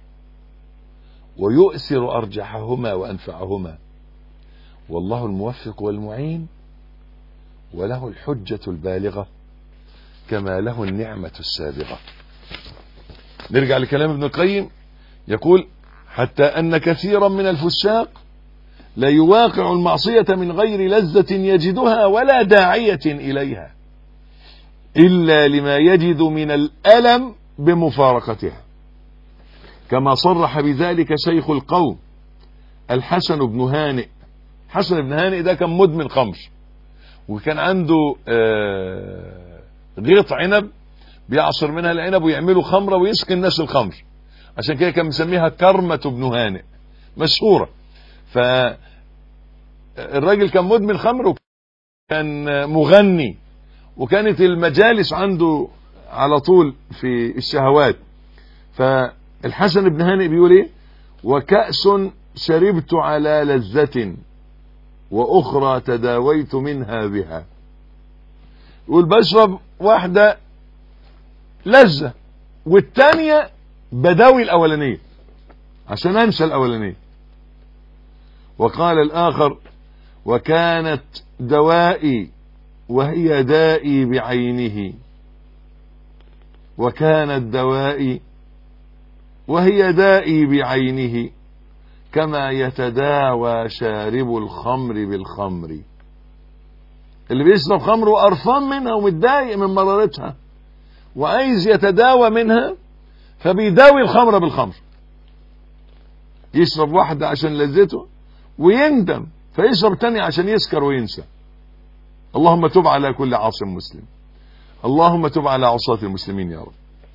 Speaker 2: ويؤثر أرجحهما وأنفعهما، والله الموفق والمعين، وله الحجة البالغة كما له النعمة السابغة. نرجع لكلام ابن القيم، يقول: حتى أن كثيرا من الفساق لا يواقع المعصية من غير لذة يجدها ولا داعية إليها إلا لما يجد من الألم بمفارقتها، كما صرح بذلك شيخ القوم الحسن بن هانئ. حسن بن هانئ ده كان مدمن خمر، وكان عنده غيط عنب بيعصر منها العنب ويعملوا خمرة ويسقي الناس الخمر، عشان كده كان مسميها كرمة بن هانئ، مشهورة. فالراجل كان مدمن خمر وكان مغني، وكانت المجالس عنده على طول في الشهوات. فالحسن بن هانئ بيقول ايه: وكأس شربت على لذة واخرى تداويت منها بها. يقول بشرب واحدة لذة والتانية بداوي الاولانية عشان انسى الاولانية. وقال الاخر: وكانت دوائي وهي دائي بعينه، وكانت دوائي وهي دائي بعينه كما يتداوى شارب الخمر بالخمر. اللي بيشرب خمر وقرفان منها ومتضايق من مرارتها وعايز يتداوى منها فبيداوي الخمر بالخمر، يشرب واحدة عشان لذته ويندم فيشرب تاني عشان يسكر وينسى. اللهم تب على كل عاص مسلم، اللهم تب على عصاة المسلمين يا رب.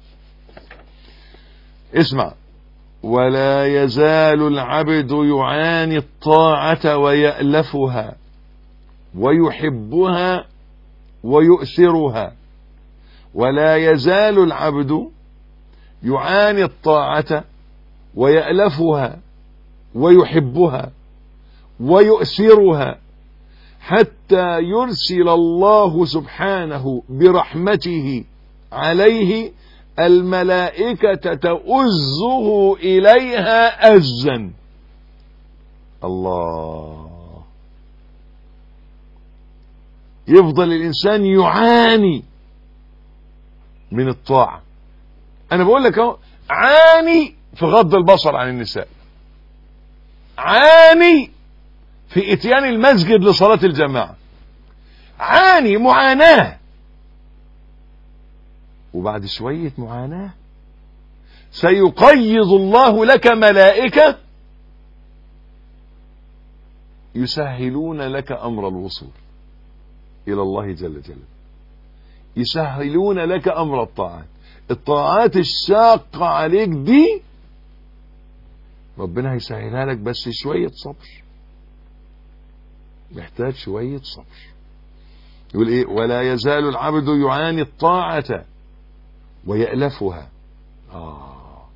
Speaker 2: اسمع: ولا يزال العبد يعاني الطاعة ويألفها ويحبها ويؤثرها. ولا يزال العبد يعاني الطاعة ويألفها ويحبها ويؤثرها حتى يرسل الله سبحانه برحمته عليه الملائكة تؤزه إليها أزا. الله. يفضل الإنسان يعاني من الطاعة. أنا بقول لك اهو، عاني في غض البصر عن النساء، عاني في اتيان المسجد لصلاة الجماعة، عاني معاناة، وبعد شوية معاناة سيقيض الله لك ملائكة يسهلون لك أمر الوصول إلى الله جل جلاله، يسهلون لك أمر الطاعات. الطاعات الشاقة عليك دي ربنا هيسهلها لك، بس شوية صبر، محتاج شوية صبر. يقول ايه: ولا يزال العبد يعاني الطاعة ويألفها. آه.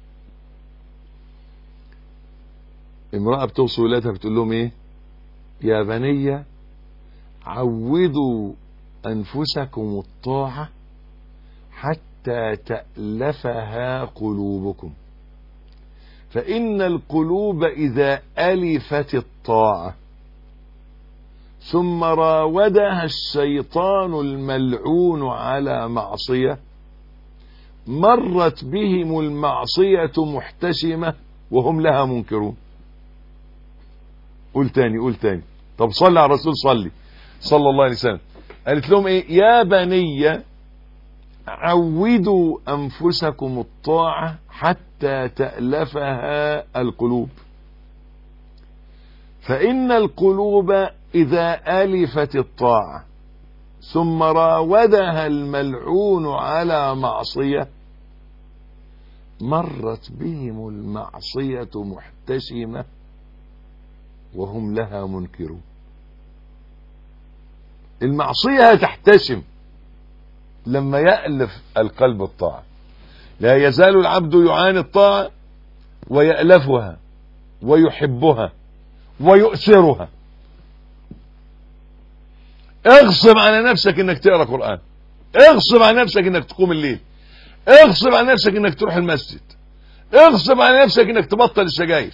Speaker 2: امرأة بتوصي ولادها بتقول لهم ايه: يا بني عودوا أنفسكم الطاعة حتى حتى تألفها قلوبكم، فإن القلوب إذا ألفت الطاعة ثم راودها الشيطان الملعون على معصية مرت بهم المعصية محتشمة وهم لها منكرون. قول تاني قول تاني طب صلي على الرسول، صلي صلى الله عليه وسلم. قالت لهم ايه؟ يا بني عودوا أنفسكم الطاعة حتى تألفها القلوب، فإن القلوب إذا ألفت الطاعة ثم راودها الملعون على معصية مرت بهم المعصية محتشمة وهم لها منكرون. المعصية تحتشم لما يألف القلب الطاعة. لا يزال العبد يعاني الطاعة ويألفها ويحبها ويؤثرها. اغصب على نفسك انك تقرأ قرآن، اغصب على نفسك انك تقوم الليل، اغصب على نفسك انك تروح المسجد، اغصب على نفسك انك تبطل السجاير،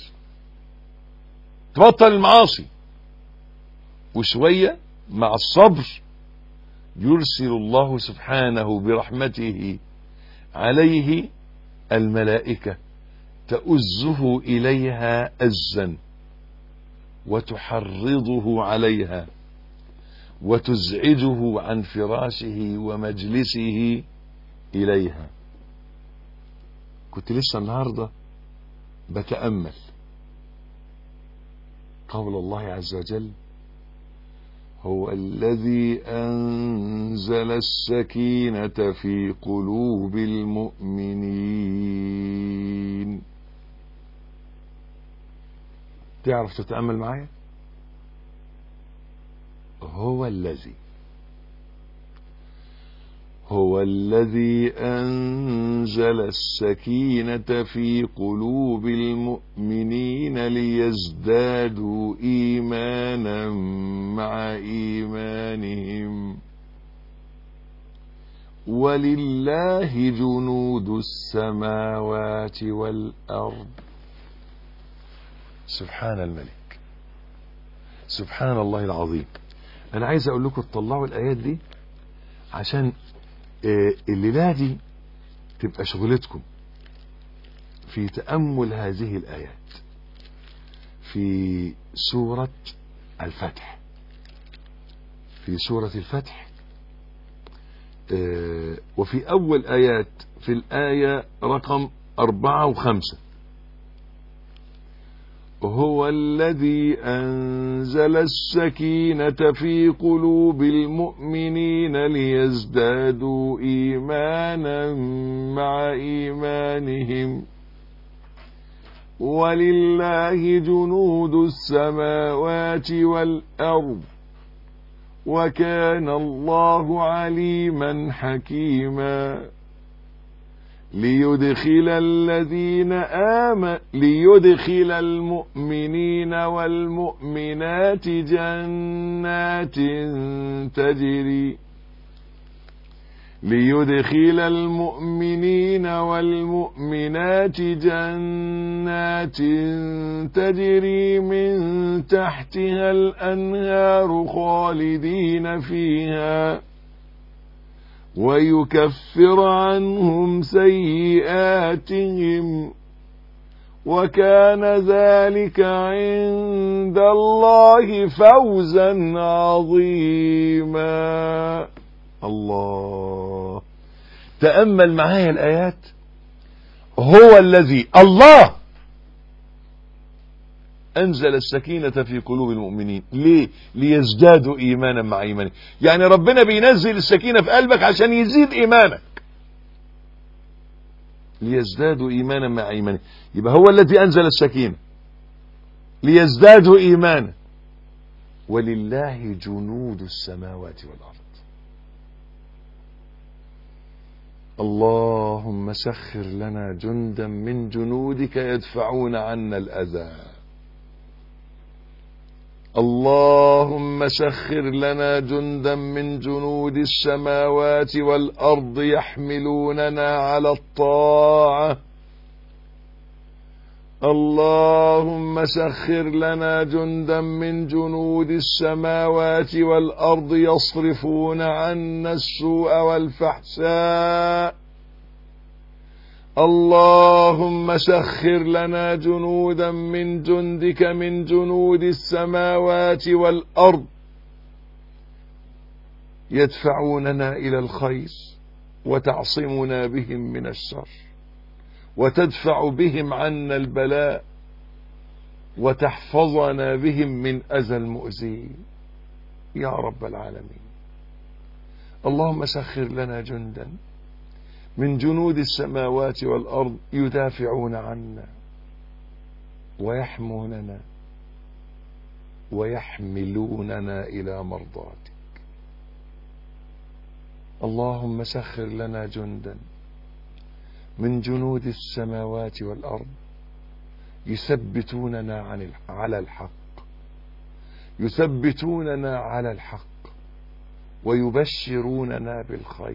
Speaker 2: تبطل المعاصي. وشوية مع الصبر يرسل الله سبحانه برحمته عليه الملائكة تؤزه إليها أزا وتحرضه عليها وتزعجه عن فراشه ومجلسه إليها. كنت لسه النهاردة بتأمل قول الله عز وجل: هو الذي أنزل السكينة في قلوب المؤمنين. تعرف تتأمل معايا؟ هو الذي هو الذي أنزل السكينة في قلوب المؤمنين ليزدادوا إيمانا مع إيمانهم ولله جنود السماوات والأرض. سبحان الملك، سبحان الله العظيم. أنا عايز أقول لكم تطلعوا الآيات دي عشان الليلة دي تبقى شغلتكم في تأمل هذه الآيات في سورة الفتح. في سورة الفتح وفي أول آيات في الآية رقم أربعة وخمسة: هو الذي أنزل السكينة في قلوب المؤمنين ليزدادوا إيمانا مع إيمانهم ولله جنود السماوات والأرض وكان الله عليما حكيما. ليدخل الذين آمنوا ليدخل المؤمنين والمؤمنات جنات تجري ليدخل المؤمنين والمؤمنات جنات تجري من تحتها الأنهار خالدين فيها ويكفر عنهم سيئاتهم وكان ذلك عند الله فوزا عظيما. الله، تأمل معايا الآيات. هو الذي الله أنزل السكينة في قلوب المؤمنين. ليه؟ ليزدادوا إيمانا مع إيمانه. يعني ربنا بينزل السكينة في قلبك عشان يزيد إيمانك. ليزدادوا إيمانا مع إيمانه. يبقى هو الذي أنزل السكينة ليزدادوا إيمانا ولله جنود السماوات والأرض. اللهم سخر لنا جندا من جنودك يدفعون عنا الأذى. اللهم سخر لنا جندا من جنود السماوات والأرض يحملوننا على الطاعة. اللهم سخر لنا جندا من جنود السماوات والأرض يصرفون عنا السوء والفحشاء. اللهم سخر لنا جنودا من جندك من جنود السماوات والأرض يدفعوننا إلى الخير وتعصمنا بهم من الشر وتدفع بهم عنا البلاء وتحفظنا بهم من أذى المؤذين يا رب العالمين. اللهم سخر لنا جندا من جنود السماوات والأرض يدافعون عنا ويحموننا ويحملوننا إلى مرضاتك. اللهم سخر لنا جندا من جنود السماوات والأرض يثبتوننا عن على الحق يثبتوننا على الحق ويبشروننا بالخير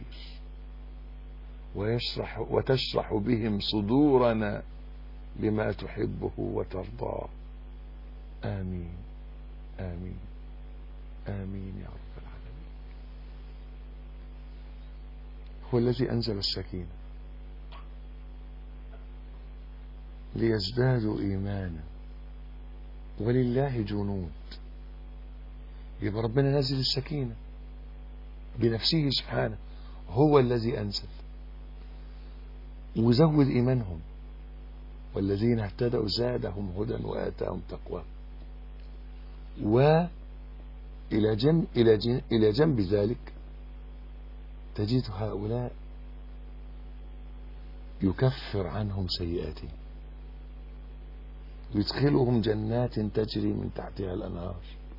Speaker 2: ويشرح وتشرح بهم صدورنا لما تحبه وترضاه. آمين آمين آمين يا رب العالمين. هو الذي أنزل السكينة ليزدادوا إيمانا ولله جنود. يبقى ربنا نزل السكينة بنفسه سبحانه، هو الذي أنزل وزود إيمانهم. والذين اهتدوا زادهم هدى وآتاهم تقوى. وإلى جنب, إلى جنب, إلى جنب ذلك تجد هؤلاء يكفر عنهم سيئاتهم يدخلهم جنات تجري من تحتها الأنهار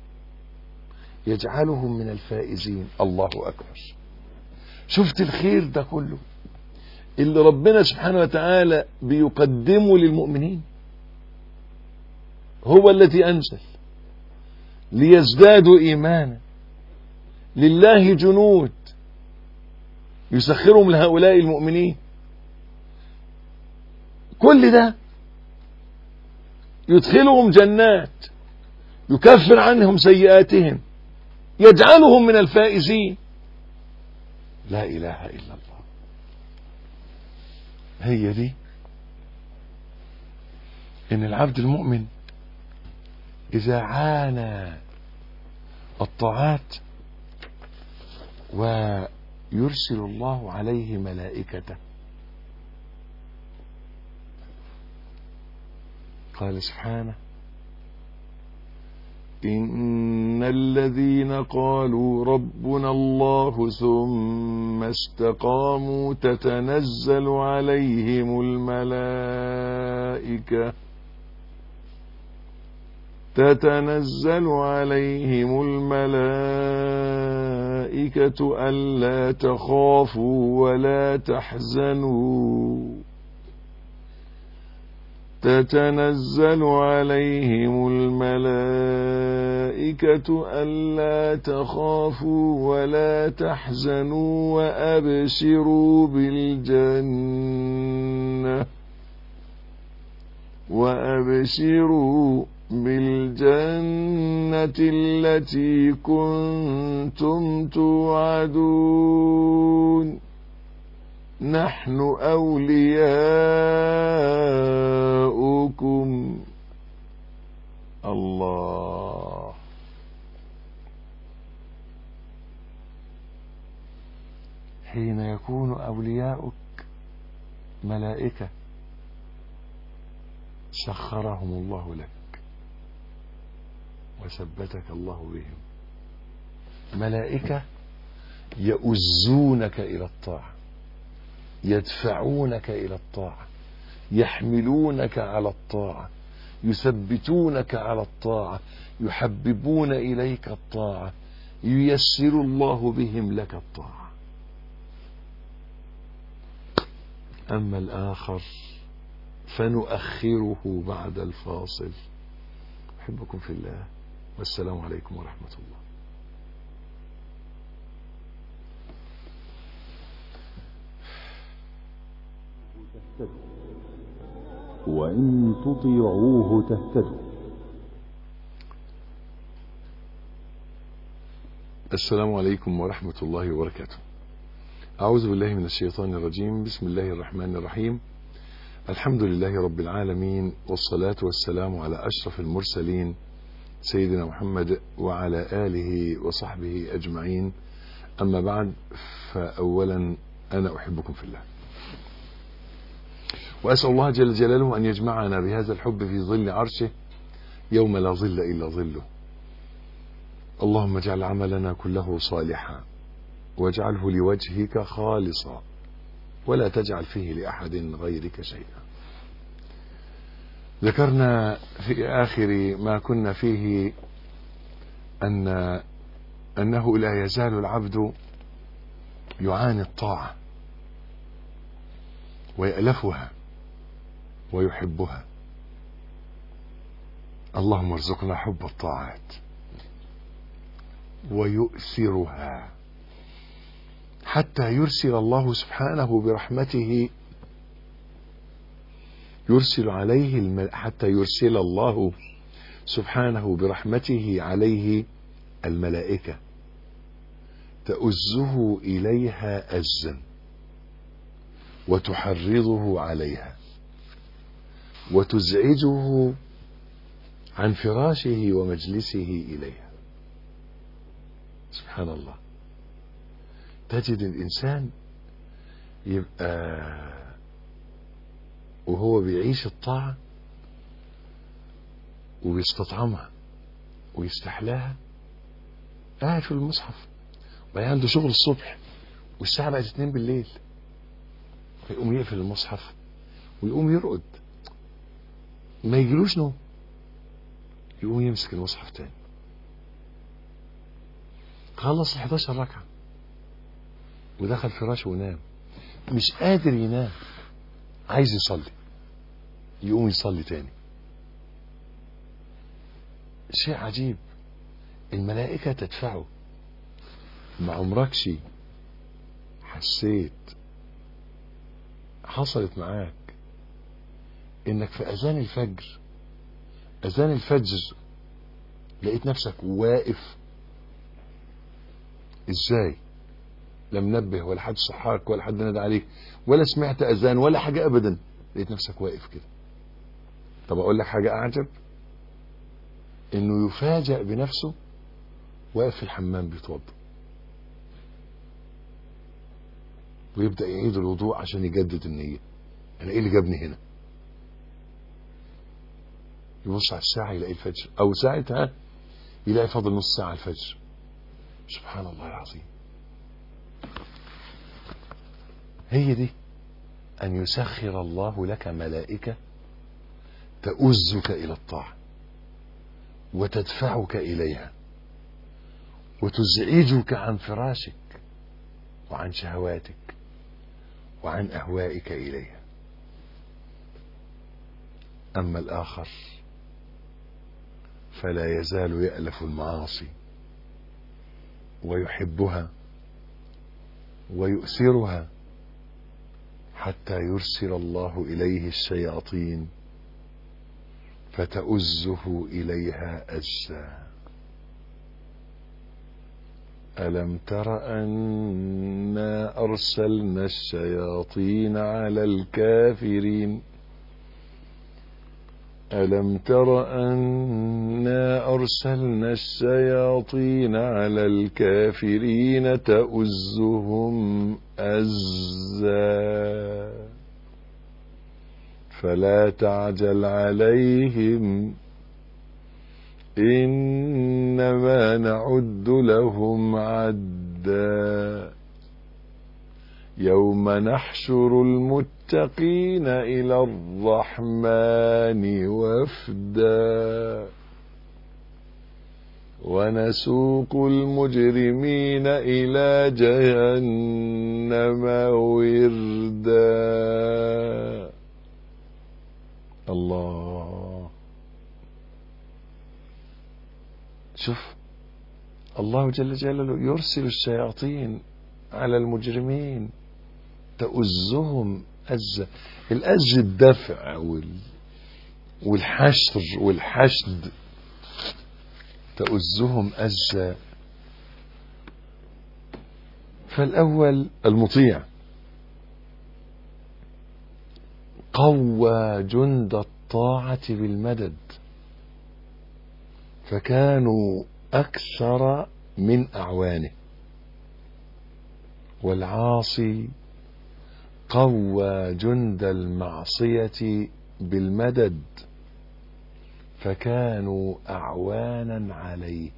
Speaker 2: يجعلهم من الفائزين. الله أكبر. شفت الخير ده كله اللي ربنا سبحانه وتعالى بيقدمه للمؤمنين؟ هو الذي أنزل ليزدادوا إيمانا. لله جنود يسخرهم لهؤلاء المؤمنين. كل ده يدخلهم جنات يكفر عنهم سيئاتهم يجعلهم من الفائزين. لا إله إلا الله. هي دي إن العبد المؤمن إذا عانى الطاعات ويرسل الله عليه ملائكته. قال سبحانه: إن الذين قالوا ربنا الله ثم استقاموا تتنزل عليهم الملائكة تتنزل عليهم الملائكة ألا تخافوا ولا تحزنوا تتنزل عليهم الملائكة ألا تخافوا ولا تحزنوا وأبشروا بالجنة وأبشروا بالجنة التي كنتم توعدون نحن أولياؤكم. الله. حين يكون أولياؤك ملائكة سخرهم الله لك وثبتك الله بهم. ملائكة يؤزونك إلى الطاعة يدفعونك إلى الطاعة يحملونك على الطاعة يثبتونك على الطاعة يحببون إليك الطاعة ييسر الله بهم لك الطاعة. أما الآخر فنؤخره بعد الفاصل. أحبكم في الله والسلام عليكم ورحمة الله.
Speaker 3: وإن تطيعوه تهتدوا.
Speaker 2: السلام عليكم ورحمة الله وبركاته. أعوذ بالله من الشيطان الرجيم. بسم الله الرحمن الرحيم. الحمد لله رب العالمين، والصلاة والسلام على أشرف المرسلين سيدنا محمد وعلى آله وصحبه أجمعين. أما بعد، فأولا أنا أحبكم في الله، وأسأل الله جل جلاله أن يجمعنا بهذا الحب في ظل عرشه يوم لا ظل إلا ظله. اللهم اجعل عملنا كله صالحا، واجعله لوجهك خالصا، ولا تجعل فيه لأحد غيرك شيئا. ذكرنا في آخر ما كنا فيه أن أنه لا يزال العبد يعاني الطاعة ويألفها ويحبها. اللهم ارزقنا حب الطاعات ويؤثرها حتى يرسل الله سبحانه برحمته يرسل عليه الم... حتى يرسل الله سبحانه برحمته عليه الملائكة تؤزه إليها أزا وتحرضه عليها وتزعجه عن فراشه ومجلسه إليها. سبحان الله. تجد الإنسان يبقى وهو بيعيش الطاعة وبيستطعمها ويستحلاها قاعد في المصحف، وبعدين عنده شغل الصبح والساعة بقت اتنين بالليل، فيقوم يقفل المصحف ويقوم يرقد، ما يجيلوش نوم، يقوم يمسك المصحف تاني. خلص الحداشر ركعة ودخل فراشه ونام، مش قادر ينام، عايز يصلي، يقوم يصلي تاني. شيء عجيب، الملائكة تدفعه. ما عمركش حسيت حصلت معاك انك في اذان الفجر اذان الفجر لقيت نفسك واقف؟ ازاي؟ لا منبه ولا حد صحاك ولا حد نادى عليك ولا سمعت اذان ولا حاجة ابدا، لقيت نفسك واقف كده. طب اقول لك حاجة اعجب، انه يفاجأ بنفسه واقف في الحمام بيتوضا، ويبدأ يعيد الوضوء عشان يجدد النية. انا ايه اللي جابني هنا؟ يبص على الساعة يلاقي الفجر، او ساعتها يلاقي فاضل نص ساعة الفجر. سبحان الله العظيم. هي دي أن يسخر الله لك ملائكة تؤزك إلى الطاعة وتدفعك إليها وتزعجك عن فراشك وعن شهواتك وعن أهوائك إليها. أما الآخر فلا يزال يألف المعاصي ويحبها ويؤثرها حتى يرسل الله إليه الشياطين فتؤزه إليها أزا. ألم تر أنا أرسلنا الشياطين على الكافرين ألم تر أنا أرسلنا الشياطين على الكافرين تؤزهم أزا فلا تعجل عليهم إنما نعد لهم عدا يوم نحشر المتقين إلى الرحمن وفدا ونسوق المجرمين إلى جهنم وردا. الله. شوف الله جل جلاله يرسل الشياطين على المجرمين تؤزهم أزة. الأز الدفع وال... والحشر والحشد، تؤزهم أزة. فالأول المطيع قوى جند الطاعة بالمدد فكانوا أكثر من أعوانه، والعاصي قوى جند المعصية بالمدد فكانوا أعوانا عليه.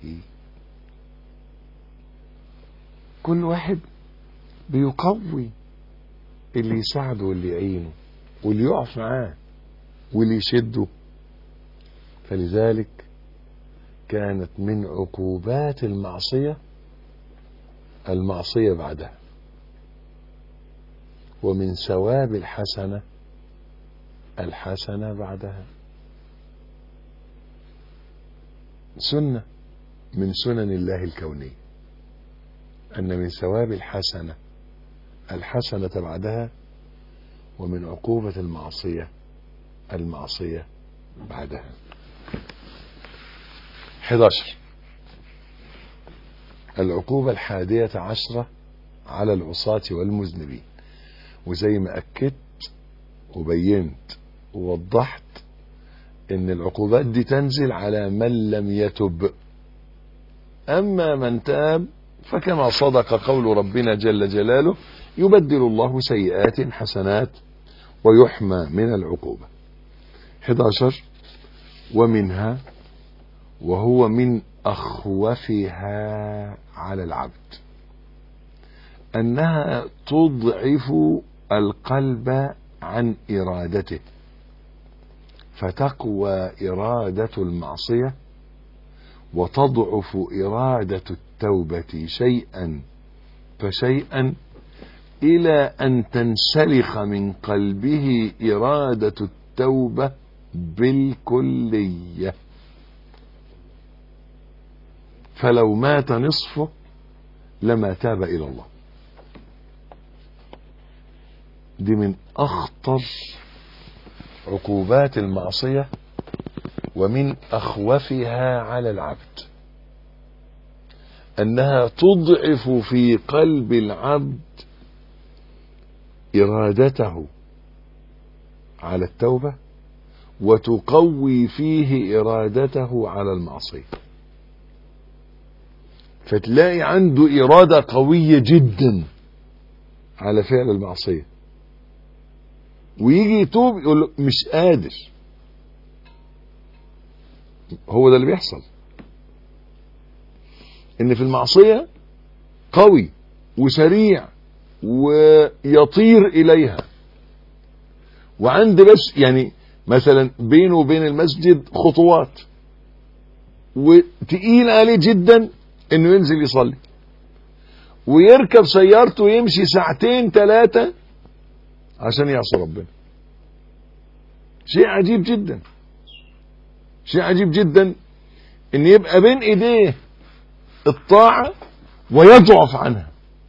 Speaker 2: كل واحد بيقوي اللي يساعده واللي يعينه واللي يقف معاه واللي يشده. فلذلك كانت من عقوبات المعصية المعصية بعدها، ومن ثواب الحسنة الحسنة بعدها. سنة من سنن الله الكونية أن من ثواب الحسنة الحسنة بعدها، ومن عقوبة المعصية المعصية بعدها. احد عشر العقوبة الحادية عشرة على العصاة والمذنبين. وزي ما أكدت وبينت ووضحت ان العقوبات دي تنزل على من لم يتب، اما من تاب فكما صدق قول ربنا جل جلاله يبدل الله سيئات حسنات ويحمى من العقوبة. احد عشر ومنها وهو من أخوفها على العبد أنها تضعف القلب عن إرادته فتقوى إرادة المعصية وتضعف إرادة التوبة شيئا فشيئا إلى أن تنسلخ من قلبه إرادة التوبة بالكلية، فلو مات نصفه لما تاب إلى الله. دي من أخطر عقوبات المعصية ومن أخوفها على العبد، أنها تضعف في قلب العبد إرادته على التوبة وتقوي فيه إرادته على المعصية. فتلاقي عنده إرادة قوية جدا على فعل المعصية، ويجي يتوب يقول له مش قادر. هو ده اللي بيحصل، ان في المعصية قوي وسريع ويطير اليها، وعند بس يعني مثلا بينه وبين المسجد خطوات، وتقيل عليه جدا انه ينزل يصلي، ويركب سيارته ويمشي ساعتين ثلاثة عشان يعصي ربنا. شيء عجيب جدا، شيء عجيب جدا ان يبقى بين ايديه الطاعة ويضعف عنها،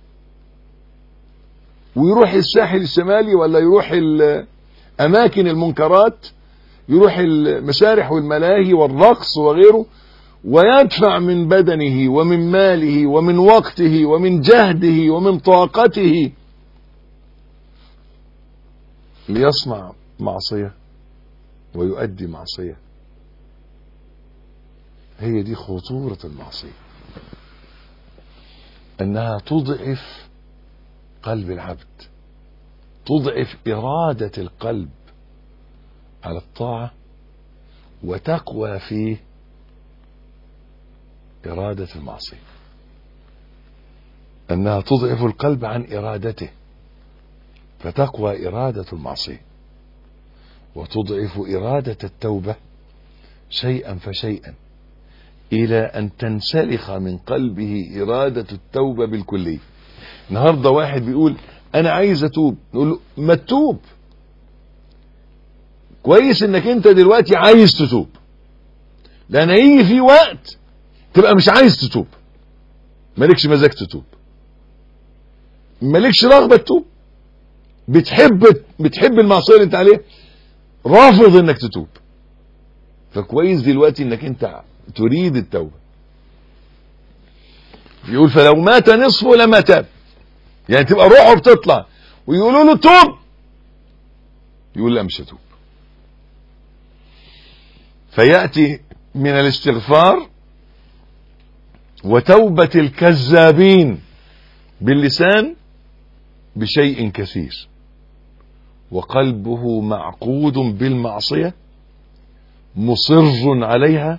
Speaker 2: ويروح الساحل الشمالي ولا يروح اماكن المنكرات، يروح المسارح والملاهي والرقص وغيره، ويدفع من بدنه ومن ماله ومن وقته ومن جهده ومن طاقته ليصنع معصية ويؤدي معصية. هي دي خطورة المعصية، أنها تضعف قلب العبد، تضعف إرادة القلب على الطاعة وتقوى فيه إرادة المعصية. أنها تضعف القلب عن إرادته فتقوى إرادة المعصية وتضعف إرادة التوبة شيئا فشيئا إلى أن تنسلخ من قلبه إرادة التوبة بالكلية. النهاردة واحد بيقول أنا عايز أتوب، نقول له ما تتوب، كويس إنك أنت دلوقتي عايز تتوب، لأن هيجي في وقت تبقى مش عايز تتوب، مالكش مزاج تتوب، مالكش رغبة تتوب، بتحب بتحب المعصية اللي انت عليها، رافض انك تتوب. فكويس دلوقتي انك انت تريد التوبة. يقول فلو مات نصفه لما تاب، يعني تبقى روحه بتطلع ويقولوا له توب، يقول لا مش هتوب. فيأتي من الاستغفار وتوبة الكذابين باللسان بشيء كثير، وقلبه معقود بالمعصية مصر عليها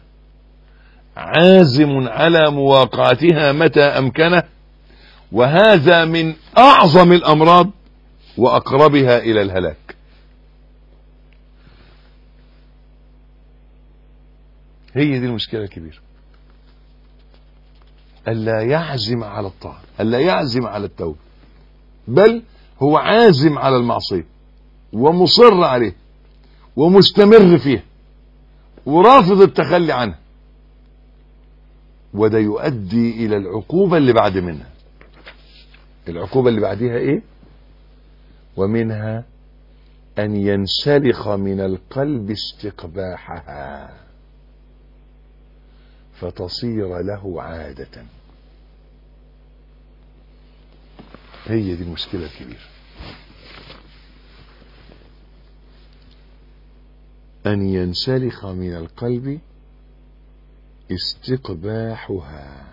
Speaker 2: عازم على مواقعتها متى أمكنه، وهذا من أعظم الأمراض وأقربها إلى الهلاك. هي دي المشكلة الكبيرة، ألا يعزم على الطاعة، ألا يعزم على التوبة، بل هو عازم على المعصية ومصر عليه ومستمر فيها ورافض التخلي عنها، وده يؤدي إلى العقوبة اللي بعد منها. العقوبة اللي بعدها إيه؟ ومنها أن ينسلخ من القلب استقباحها فتصير له عادة. هي دي المشكلة الكبيرة، أن ينسلخ من القلب استقباحها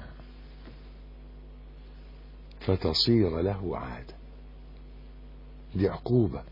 Speaker 2: فتصير له عادة. دي عقوبة،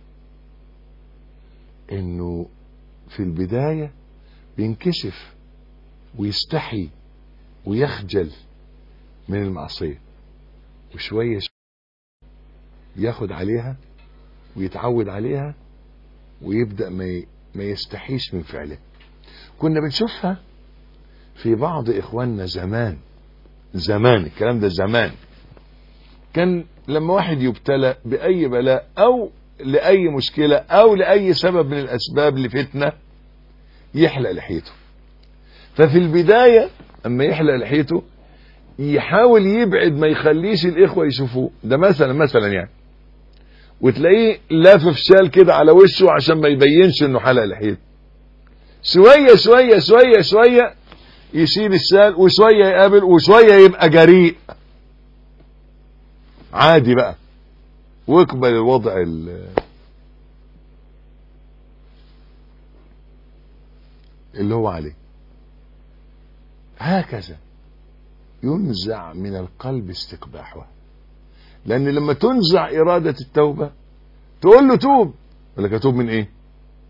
Speaker 2: انه في البداية بينكشف ويستحي ويخجل من المعصية، وشوية ياخد عليها ويتعود عليها ويبدأ ما ما يستحيش من فعله. كنا بنشوفها في بعض إخواننا زمان زمان الكلام ده زمان، كان لما واحد يبتلى بأي بلاء أو لأي مشكلة أو لأي سبب من الأسباب لفتنة يحلق لحيته. ففي البداية أما يحلق لحيته يحاول يبعد ما يخليش الإخوة يشوفوه، ده مثلا مثلا يعني، وتلاقيه لافف شال كده على وشه عشان ما يبينش انه حلق لحيته. شوية شوية شوية شوية يشيل الشال، وشوية يقابل، وشوية يبقى جريء عادي بقى، واقبل الوضع اللي هو عليه. هكذا ينزع من القلب استقباحها، لأن لما تنزع إرادة التوبة تقول له توب، يقول لك أتوب من إيه؟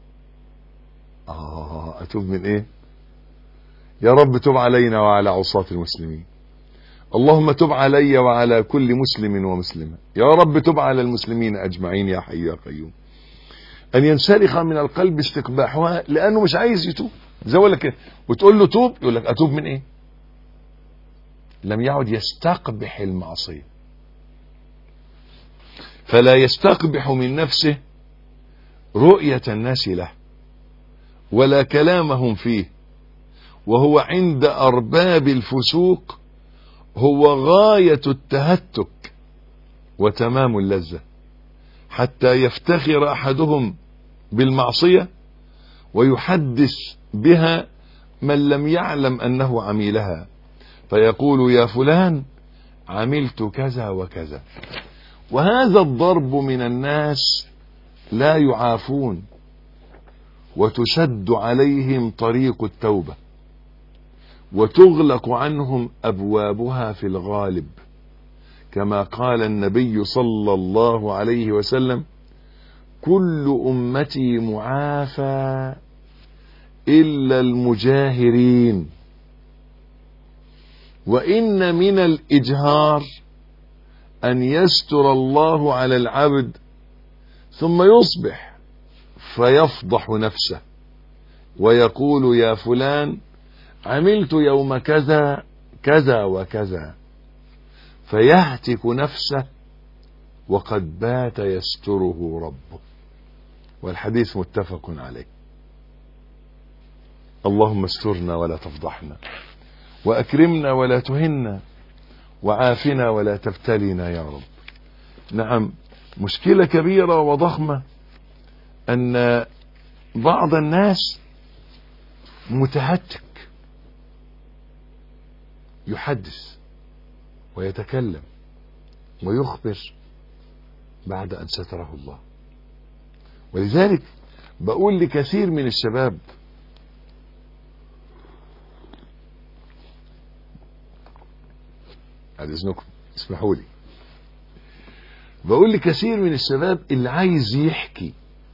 Speaker 2: آه أتوب من إيه؟ يا رب تب علينا وعلى عصاة المسلمين، اللهم تب علي وعلى كل مسلم ومسلمة، يا رب تب على المسلمين أجمعين يا حي يا قيوم. أن ينسلخ من القلب استقباحها، لأنه مش عايز يتوب زي ما لك، وتقول له توب يقول لك أتوب من إيه؟ لم يعد يستقبح المعصية، فلا يستقبح من نفسه رؤية الناس له ولا كلامهم فيه، وهو عند أرباب الفسوق هو غاية التهتك وتمام اللذة، حتى يفتخر أحدهم بالمعصية ويحدث بها من لم يعلم أنه عميلها، فيقول يا فلان عملت كذا وكذا. وهذا الضرب من الناس لا يعافون، وتشد عليهم طريق التوبة وتغلق عنهم أبوابها في الغالب، كما قال النبي صلى الله عليه وسلم كل أمتي معافى إلا المجاهرين، وإن من الإجهار أن يستر الله على العبد ثم يصبح فيفضح نفسه ويقول يا فلان عملت يوم كذا كذا وكذا، فيهتك نفسه وقد بات يستره ربه. والحديث متفق عليه. اللهم استرنا ولا تفضحنا، وأكرمنا ولا تهنا، وعافنا ولا تبتلنا يا رب. نعم، مشكلة كبيرة وضخمة أن بعض الناس متهتك، يحدث ويتكلم ويخبر بعد أن ستره الله. ولذلك بقول لكثير من الشباب بعد إذنكم اسمحوا لي، بقول لكثير من الشباب اللي عايز يحكي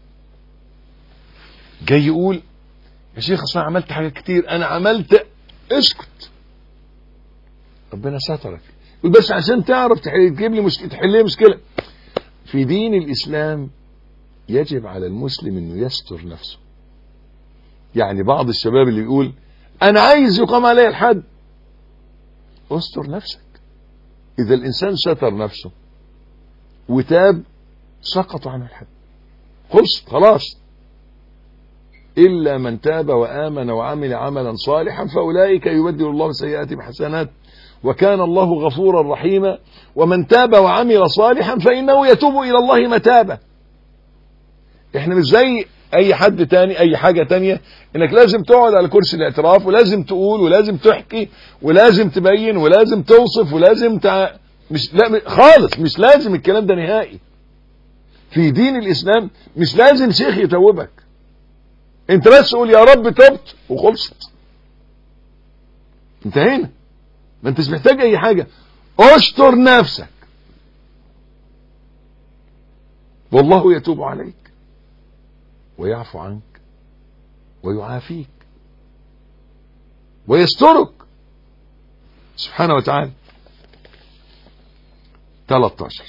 Speaker 2: جاي يقول يا شيخ اصلا عملت حاجات كتير، انا عملت، اسكت، ربنا سترك، بس عشان تعرف تجيب لي مشكله، تحل لي مشكله. في دين الاسلام يجب على المسلم انه يستر نفسه. يعني بعض الشباب اللي يقول انا عايز يقام علي الحد، استر نفسك. اذا الانسان ستر نفسه وتاب سقط عنه الحد، خلص خلاص. إلا من تاب وآمن وعمل عملا صالحا فأولئك يبدل الله سيئاتهم حسنات وكان الله غفورا رحيما. ومن تاب وعمل صالحا فإنه يتوب إلى الله متابا. احنا مش زي أي حد تاني أي حاجة تانية إنك لازم تقعد على كرسي الاعتراف ولازم تقول ولازم تحكي ولازم تبين ولازم توصف ولازم تع... مش لا خالص، مش لازم الكلام ده نهائي. في دين الإسلام مش لازم شيخ يتوبك، انت بس قول يا رب تبت وخلصت، انتهينا. ما انتش محتاج اي حاجة، اشطر نفسك والله يتوب عليك ويعفو عنك ويعافيك ويسترك سبحانه وتعالى. ثلاثة عشر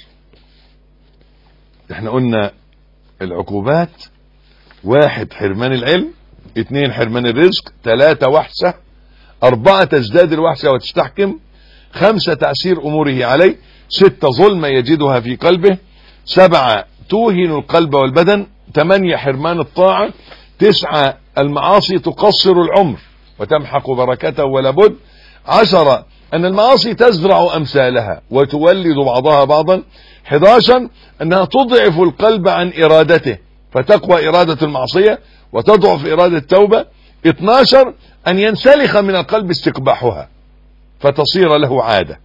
Speaker 2: احنا قلنا العقوبات: واحد حرمان العلم، اثنين حرمان الرزق، ثلاثة وحشة، أربعة تزداد الوحشة وتستحكم، خمسة تعسير أموره عليه، ستة ظلم يجدها في قلبه، سبعة توهن القلب والبدن، ثمانية حرمان الطاعة، تسعة المعاصي تقصر العمر وتمحق بركته ولا بد، عشرة أن المعاصي تزرع أمثالها وتولد بعضها بعضا، حداشر أنها تضعف القلب عن إرادته فتقوى إرادة المعصية وتضعف إرادة التوبة، اثناشر أن ينسلخ من القلب استقباحها فتصير له عادة،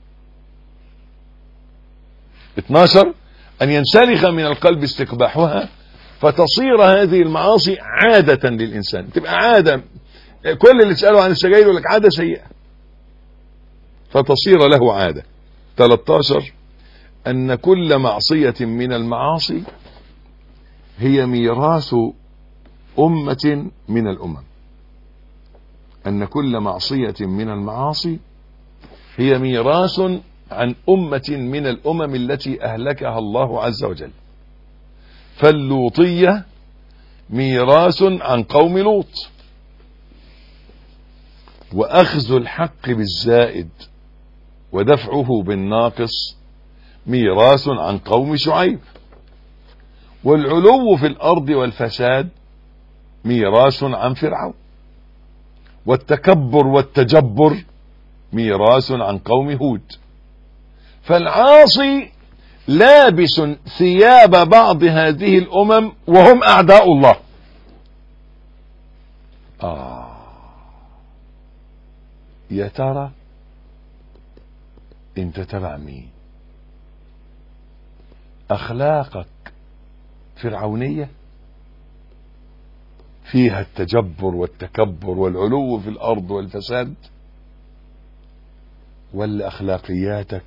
Speaker 2: اثناشر أن ينسلخ من القلب استقباحها فتصير هذه المعاصي عادة للإنسان، تبقى عادة. كل اللي تسأله عن السجاير يقول لك عادة سيئة فتصير له عادة. ثلاثة عشر أن كل معصية من المعاصي هي ميراث أمة من الأمم، أن كل معصية من المعاصي هي ميراث عن أمة من الأمم التي أهلكها الله عز وجل. فاللوطية ميراث عن قوم لوط، وأخذ الحق بالزائد ودفعه بالناقص ميراث عن قوم شعيب، والعلو في الأرض والفساد ميراث عن فرعون، والتكبر والتجبر ميراث عن قوم هود. فالعاصي لابس ثياب بعض هذه الأمم وهم أعداء الله. آه يا ترى انت تبع مين؟ أخلاقك فرعونية فيها التجبر والتكبر والعلو في الأرض والفساد، ولا أخلاقياتك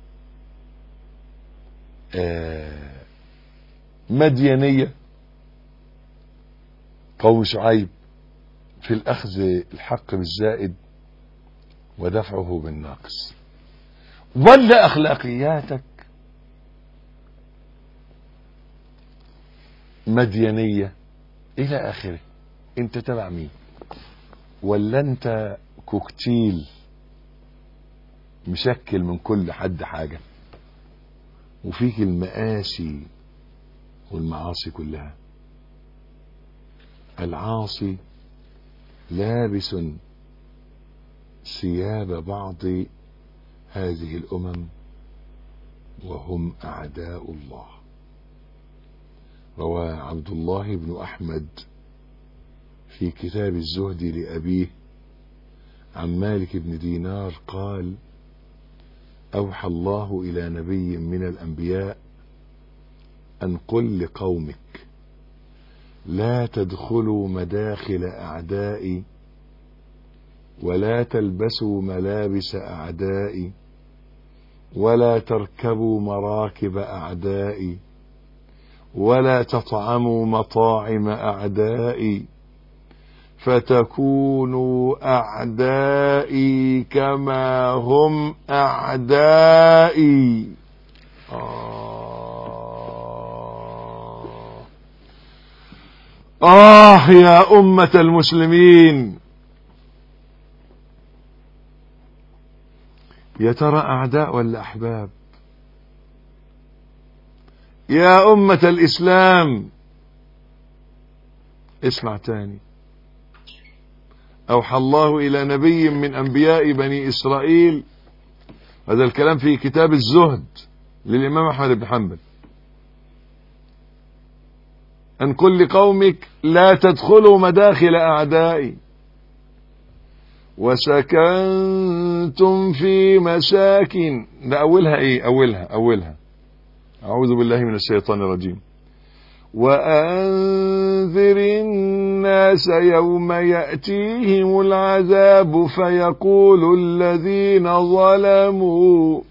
Speaker 2: آه مدينية قوم شعيب في الأخذ الحق بالزائد ودفعه بالناقص، ولا أخلاقياتك مدينية إلى آخره؟ أنت تبع مين؟ ولا أنت كوكتيل مشكل من كل حد حاجة وفيك المآسي والمعاصي كلها؟ العاصي لابس ثياب بعض هذه الأمم وهم أعداء الله. روى عبد الله بن أحمد في كتاب الزهد لأبيه عن مالك بن دينار قال: أوحى الله إلى نبي من الأنبياء أن قل لقومك لا تدخلوا مداخل أعدائي ولا تلبسوا ملابس أعدائي ولا تركبوا مراكب أعدائي ولا تطعموا مطاعم أعدائي فتكونوا أعدائي كما هم أعدائي. آه, آه يا أمة المسلمين، يا ترى أعداء ولا أحباب؟ يا أمة الإسلام اسمع تاني. أوحى الله إلى نبي من أنبياء بني إسرائيل، هذا الكلام في كتاب الزهد للإمام أحمد بن حنبل، أن قل لقومك لا تدخلوا مداخل أعدائي وسكنتم في مساكن. ده أولها إيه؟ أولها أولها أعوذ بالله من الشيطان الرجيم. وأنذر الناس يوم يأتيهم العذاب فيقول الذين ظلموا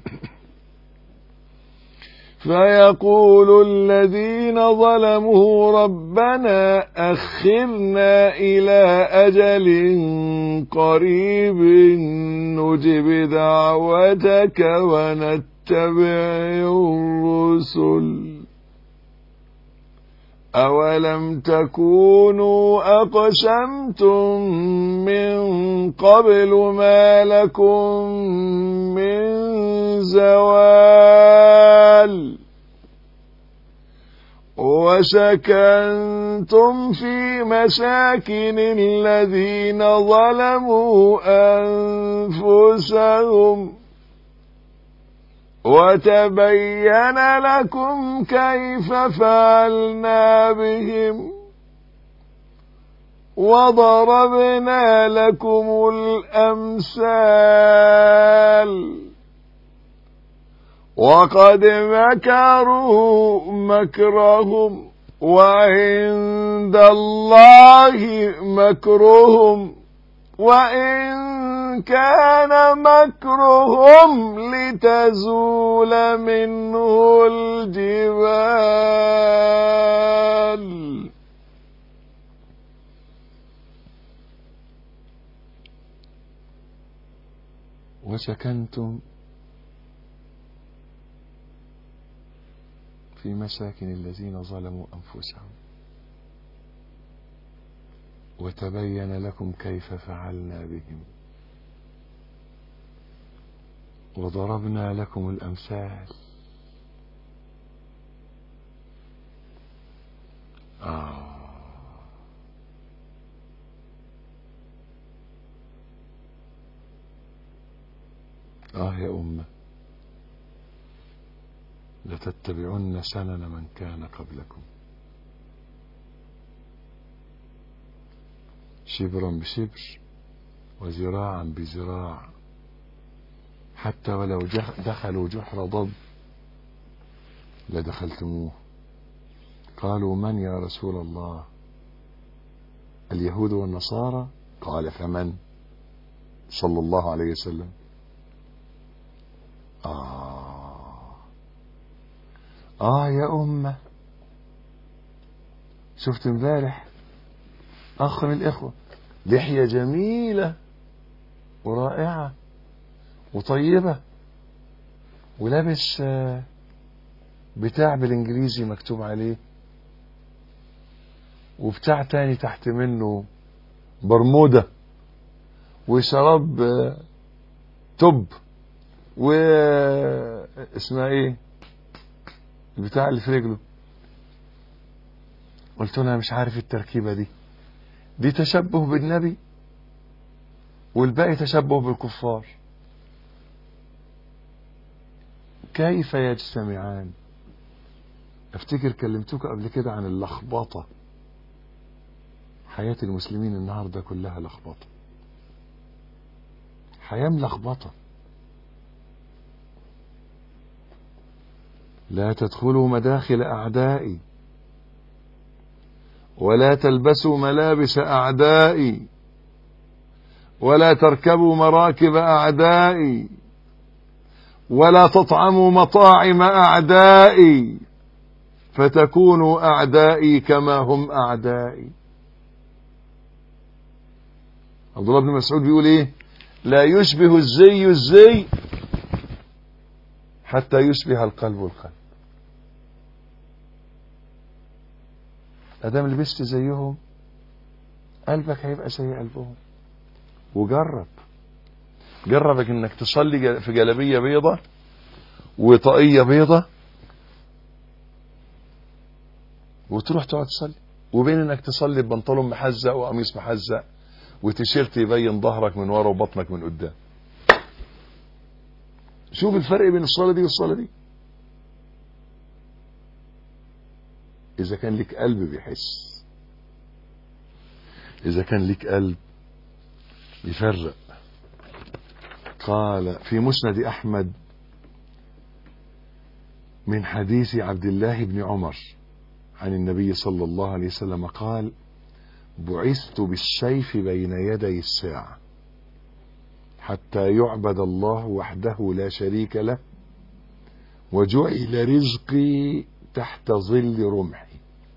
Speaker 2: فيقول الذين ظلموا ربنا أخرنا إلى أجل قريب نجب دعوتك ونتبع الرسل أولم تكونوا أقسمتم من قبل ما لكم من زوال وسكنتم في مساكن الذين ظلموا أنفسهم وتبين لكم كيف فعلنا بهم وضربنا لكم الأمثال وقد مكروا مكرهم وعند الله مكرهم وإن كان مكرهم لتزول منه الجبال. وسكنتم في مساكن الذين ظلموا أنفسهم وتبين لكم كيف فعلنا بهم وضربنا لكم الأمثال. آه آه يا أمة، لتتبعن سنن من كان قبلكم شبرا بشبر وذراعا بذراع حتى ولو دخلوا جحر ضب لدخلتموه. قالوا من يا رسول الله؟ اليهود والنصارى؟ قال فمن؟ صلى الله عليه وسلم. آه آه يا أمة، شفت امبارح أخ من الإخوة لحية جميلة ورائعة وطيبة ولابس بتاع بالإنجليزي مكتوب عليه وبتاع تاني تحت منه برمودة وشراب توب واسمها ايه البتاع اللي في رجله. قلت له انا مش عارف التركيبة دي دي تشبه بالنبي والباقي تشبه بالكفار. كيف يجتمعان؟ افتكر كلمتك قبل كده عن اللخبطة. حياة المسلمين النهاردة كلها لخبطة، حياة ملخبطة. لا تدخلوا مداخل أعدائي ولا تلبسوا ملابس أعدائي ولا تركبوا مراكب أعدائي ولا تطعموا مطاعم أعدائي فتكونوا أعدائي كما هم أعدائي. عبد الله بن مسعود بيقول إيه؟ لا يشبه الزي الزي حتى يشبه القلب القلب. أدام لبست زيهم قلبك هيبقى زي قلبهم. وجرب جربك انك تصلي في جلابية بيضة وطاقية بيضة وتروح تقعد تصلي، وبين انك تصلي ببنطلون محزق وقميص محزق وتيشيرت يبين ظهرك من ورا وبطنك من قدام. شوف الفرق بين الصلاة دي والصلاة دي. إذا كان لك قلب بيحس، إذا كان لك قلب يفرق. قال في مسند أحمد من حديث عبد الله بن عمر عن النبي صلى الله عليه وسلم قال: بعثت بالسيف بين يدي الساعة حتى يعبد الله وحده لا شريك له وجعل رزقي تحت ظل رمحي.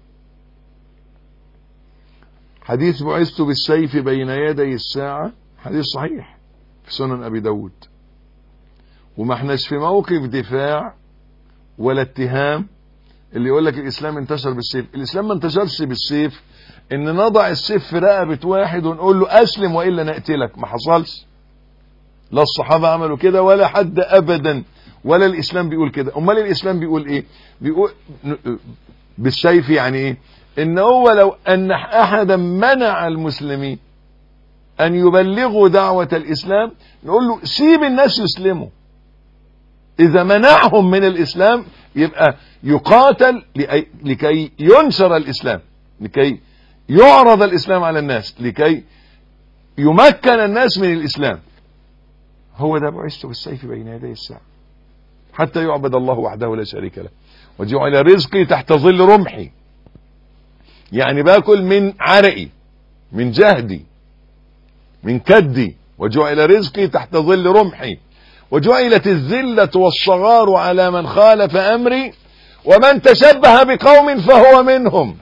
Speaker 2: حديث بعثت بالسيف بين يدي الساعة حديث صحيح في سنن أبي داود، وما احناش في موقف دفاع ولا اتهام. اللي يقول لك الإسلام انتشر بالسيف، الإسلام ما انتشرش بالسيف ان نضع السيف في رقبة واحد ونقول له أسلم وإلا نقتلك. ما حصلش، لا الصحابة عملوا كده ولا حد أبدا، ولا الإسلام بيقول كده. أمال الإسلام بيقول إيه؟ بيقول بالسيف يعني إيه؟ إن هو لو أن أحدا منع المسلمين أن يبلغوا دعوة الإسلام نقول له سيب الناس يسلموا. إذا منعهم من الإسلام يبقى يقاتل لكي ينشر الإسلام، لكي يعرض الإسلام على الناس، لكي يمكن الناس من الإسلام. هو ده بعثت بالسيف بين يدي الساعة حتى يعبد الله وحده لا شريك له وجعل رزقي تحت ظل رمحي. يعني باكل من عرقي، من جهدي، من كدي. وجعل رزقي تحت ظل رمحي وجعلت الذلة والصغار على من خالف أمري ومن تشبه بقوم فهو منهم.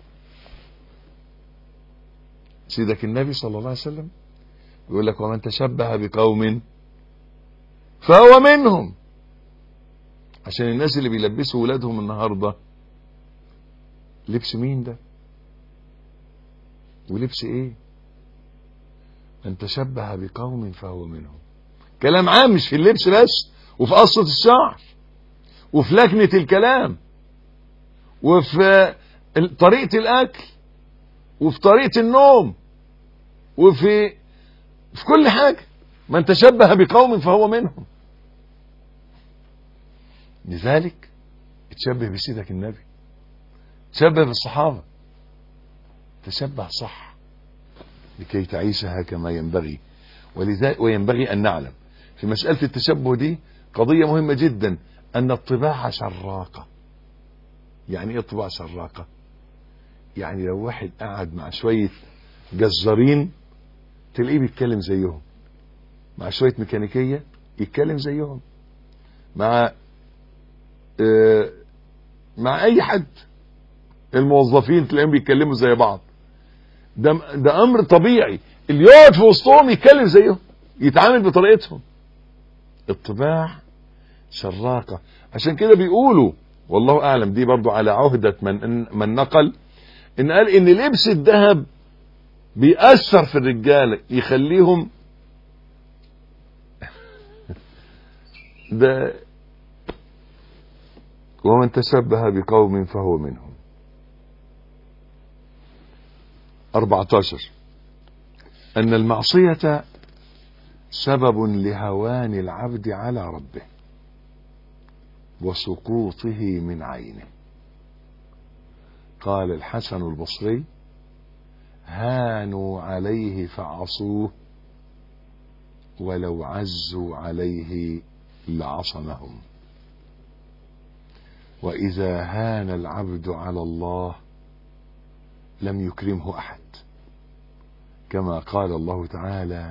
Speaker 2: سيدك النبي صلى الله عليه وسلم يقول لك ومن تشبه بقوم فهو منهم. عشان الناس اللي بيلبسوا ولادهم النهاردة لبس مين ده ولبس ايه؟ من تشبه بقوم فهو منهم. كلام عام، مش في اللبس بس، وفي قصة الشعر، وفي لكنة الكلام، وفي طريقة الأكل، وفي طريقة النوم، وفي في كل حاجة. من تشبه بقوم فهو منهم. لذلك تشبه بسيدك النبي، تشبه بالصحابة، تشبه صح لكي تعيشها كما ينبغي. ولذلك وينبغي أن نعلم في مسألة التشبه دي قضية مهمة جدا، أن الطباع شراقة. يعني إيه الطباع شراقة؟ يعني لو واحد قعد مع شوية جزارين تلاقيه بيتكلم زيهم، مع شوية ميكانيكية يتكلم زيهم، مع آه مع أي حد الموظفين تلاقيهم بيتكلموا زي بعض. ده, ده أمر طبيعي. اللي يقعد في وسطهم يتكلم زيهم، يتعامل بطريقتهم. الطباع شراقة. عشان كده بيقولوا والله أعلم، دي برضو على عهدة من, من نقل، إن قال إن لبس الذهب بيأثر في الرجال، يخليهم ده ومن تشبه بقوم فهو منهم. أربعة عشر أن المعصية سبب لهوان العبد على ربه وسقوطه من عينه. قال الحسن البصري: هانوا عليه فعصوه ولو عزوا عليه لعصمهم. وإذا هان العبد على الله لم يكرمه أحد، كما قال الله تعالى: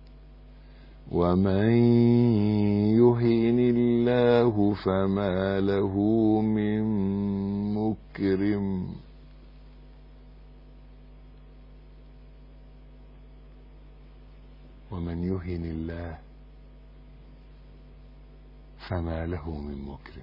Speaker 2: ومن يهن الله فما له من مكرم. ومن يهن الله فما له من مكرم.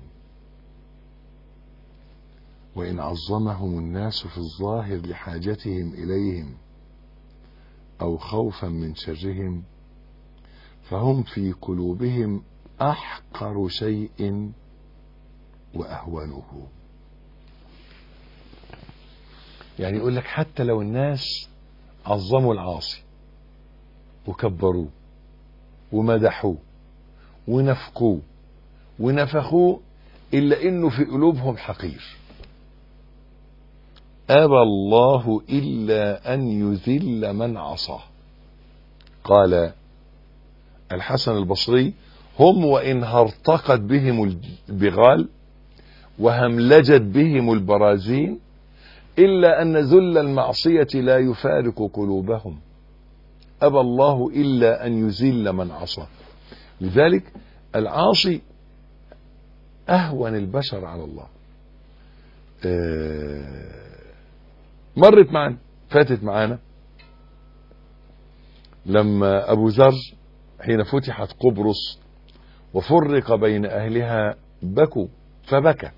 Speaker 2: وإن عظمهم الناس في الظاهر لحاجتهم إليهم أو خوفا من شرهم فهم في قلوبهم أحقر شيء وأهونه. يعني يقول لك حتى لو الناس عظموا العاصي وكبروه ومدحوه ونفقوه ونفخوه إلا إنه في قلوبهم حقير. أبى الله إلا أن يذل من عصاه. قال الحسن البصري: هم وإن هرطقت بهم البغال وهملجت بهم البرازين إلا أن ذل المعصية لا يفارق قلوبهم. أبى الله إلا أن يذل من عصاه. لذلك العاصي أهون البشر على الله. آه مرت معنا فاتت معنا لما أبو ذر حين فتحت قبرص وفرق بين أهلها بكوا فبكى،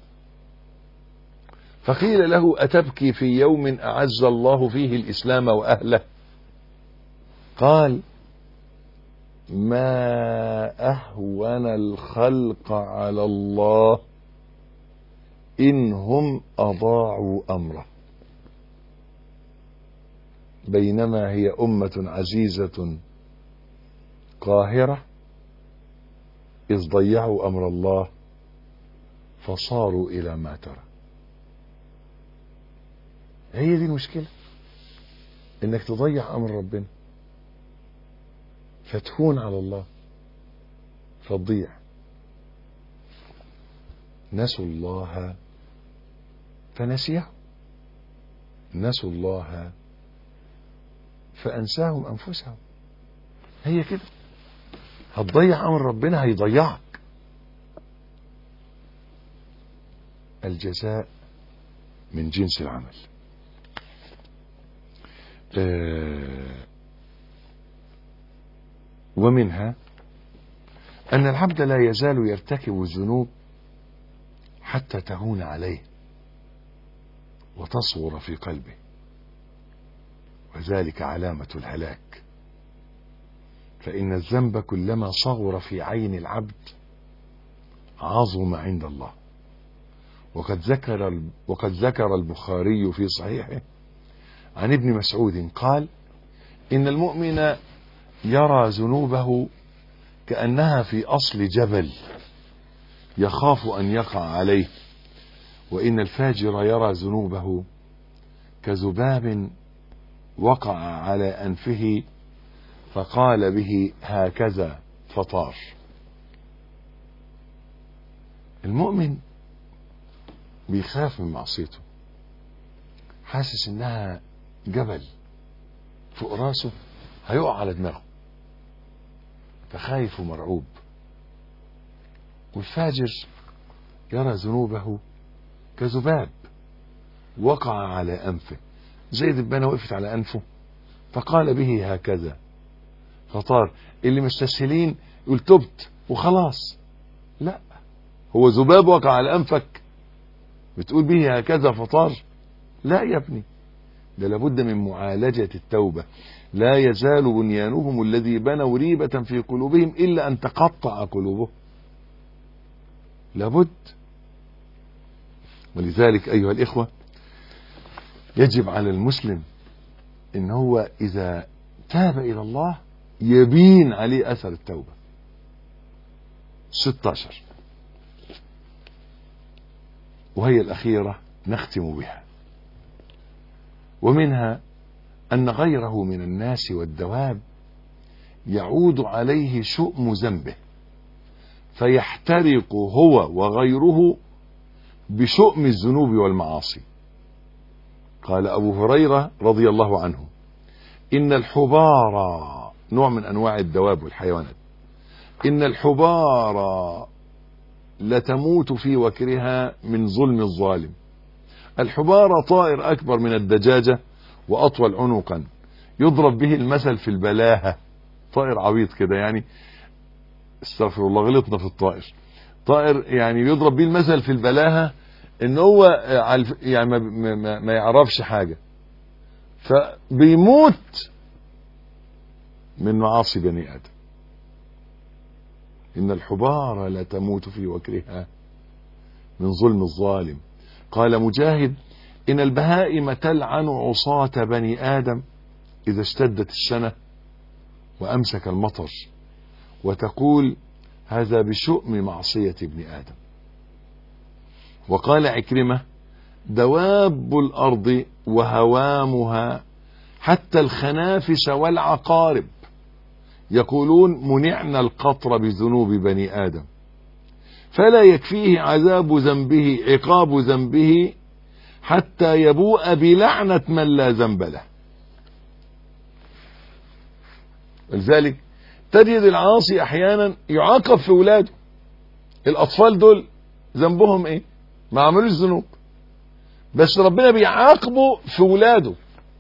Speaker 2: فقيل له: أتبكي في يوم أعز الله فيه الإسلام وأهله؟ قال: ما أهون الخلق على الله إنهم أضاعوا أمره، بينما هي أمة عزيزة قاهرة إذ ضيعوا أمر الله فصاروا إلى ما ترى. هي دي المشكلة، إنك تضيع أمر ربنا فتهون على الله فتضيع. نسوا الله فنسيهم، نسوا الله فأنساهم أنفسهم. هي كده، هتضيع أمر ربنا هيضيعك. الجزاء من جنس العمل. آه ومنها أن العبد لا يزال يرتكب الذنوب حتى تهون عليه وتصغر في قلبه، وذلك علامة الهلاك. فإن الذنب كلما صغر في عين العبد عظم عند الله. وقد ذكر وقد ذكر البخاري في صحيحه عن ابن مسعود قال: إن المؤمن يرى ذنوبه كأنها في أصل جبل يخاف أن يقع عليه، وإن الفاجر يرى ذنوبه كذباب وقع على أنفه فقال به هكذا فطار. المؤمن بيخاف من معصيته، حاسس انها جبل فوق راسه هيقع على دماغه، فخايف ومرعوب. والفاجر يرى ذنوبه كذباب وقع على أنفه، زي دبانة وقفت على أنفه فقال به هكذا فطار. اللي مستسهلين يقول تبت وخلاص، لا، هو ذباب وقع على أنفك بتقول به هكذا فطار؟ لا يا ابني، ده لابد من معالجة التوبة. لا يزال بنيانهم الذي بنوا ريبة في قلوبهم إلا أن تقطع قلوبهم، لابد. ولذلك أيها الإخوة يجب على المسلم إن هو إذا تاب إلى الله يبين عليه أثر التوبة. ستة عشر، وهي الأخيرة نختم بها، ومنها أن غيره من الناس والدواب يعود عليه شؤم ذنبه فيحترق هو وغيره بشؤم الذنوب والمعاصي. قال أبو هريرة رضي الله عنه: إن الحبار، نوع من أنواع الدواب والحيوانات، إن الحبار لتموت في وكرها من ظلم الظالم. الحبار طائر أكبر من الدجاجة وأطول عنقا، يضرب به المثل في البلاهة. طائر عبيط كده يعني، استغفر الله غلطنا في الطائر. طائر يعني يضرب به المثل في البلاهة، ان هو يعني ما, ما, ما يعرفش حاجة، فبيموت من معاصي بني آدم. إن الحبار لا تموت في وكرها من ظلم الظالم. قال مجاهد: إن البهائم تلعن عصاة بني آدم إذا اشتدت السنة وأمسك المطر، وتقول: هذا بشؤم معصية ابن آدم. وقال عكرمة: دواب الأرض وهوامها حتى الخنافس والعقارب يقولون: منعنا القطر بذنوب بني آدم، فلا يكفيه عذاب ذنبه عقاب ذنبه حتى يبوء بلعنة من لا ذنب له. لذلك تجد العاصي احيانا يعاقب في ولاده. الاطفال دول ذنبهم ايه؟ ما عملوش ذنوب، بس ربنا بيعاقبه في ولاده.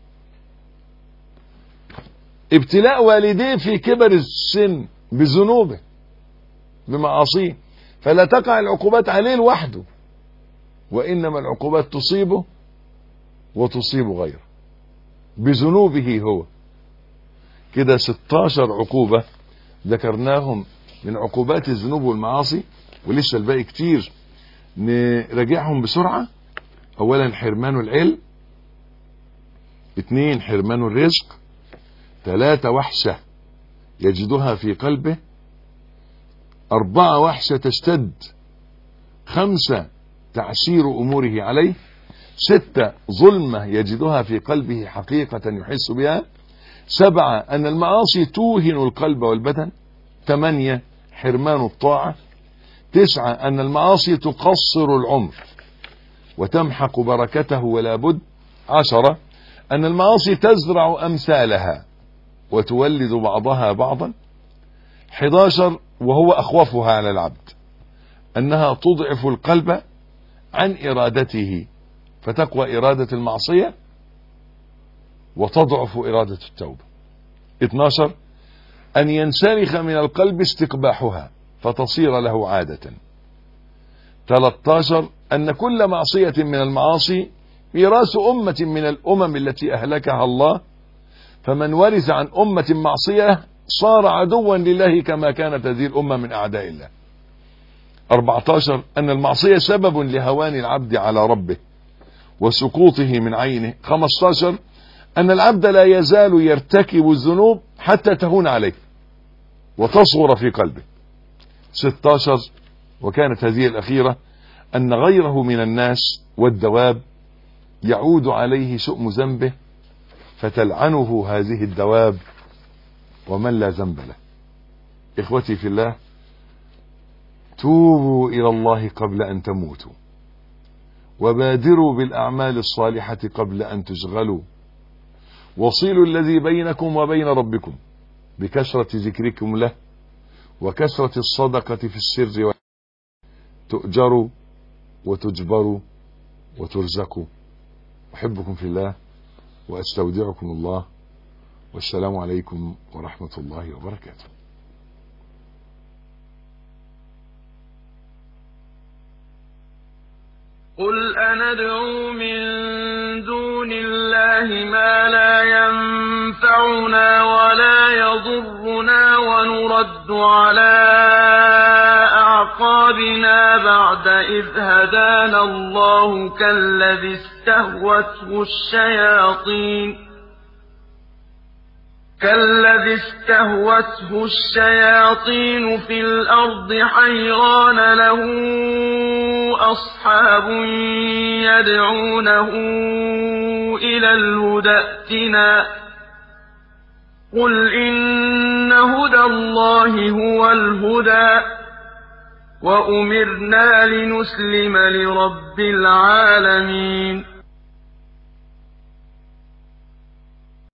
Speaker 2: ابتلاء والديه في كبر السن بذنوبه بمعاصيه، فلا تقع العقوبات عليه لوحده، وانما العقوبات تصيبه وتصيب غيره بذنوبه هو. كده ستاشر عقوبة ذكرناهم من عقوبات الذنوب والمعاصي، ولسه الباقي كتير نراجعهم بسرعة. اولا حرمان العلم، اثنين حرمان الرزق، ثلاثة وحشة يجدها في قلبه، أربعة وحشة تشتد، خمسة تعسير أموره عليه، ستة ظلمة يجدها في قلبه حقيقة يحس بها، سبعة أن المعاصي توهن القلب والبدن، ثمانية حرمان الطاعة، تسعة أن المعاصي تقصر العمر وتمحق بركته ولا بد، عشرة أن المعاصي تزرع أمثالها وتولد بعضها بعضا، حداشر وهو أخوفها على العبد أنها تضعف القلب عن إرادته فتقوى إرادة المعصية وتضعف إرادة التوبة. اثناشر أن ينسلخ من القلب استقباحها فتصير له عادة. ثلاثة عشر أن كل معصية من المعاصي ميراث أمة من الأمم التي أهلكها الله، فمن ورث عن أمة معصية صار عدوا لله كما كانت هذه الأمة من أعداء الله. أربعة عشر أن المعصية سبب لهوان العبد على ربه وسقوطه من عينه. خمسة عشر أن العبد لا يزال يرتكب الذنوب حتى تهون عليه وتصغر في قلبه. ستة عشر وكانت هذه الأخيرة أن غيره من الناس والدواب يعود عليه شؤم ذنبه فتلعنه هذه الدواب ومن لا ذنب له. إخوتي في الله، توبوا إلى الله قبل أن تموتوا، وبادروا بالأعمال الصالحة قبل أن تشغلوا، وصلوا الذي بينكم وبين ربكم بكثرة ذكركم له وكثرة الصدقة في السر، تؤجروا وتجبروا وترزقوا. أحبكم في الله وأستودعكم الله، والسلام عليكم ورحمة الله وبركاته.
Speaker 1: قل أندعو من دون الله ما لا ينفعنا ولا يضرنا ونرد على أعقابنا بعد إذ هدانا الله كالذي استهوته الشياطين كالذي استهوته الشياطين في الأرض حيران له أصحاب يدعونه إلى الهدى ائتنا قل إن هدى الله هو الهدى وأمرنا لنسلم لرب العالمين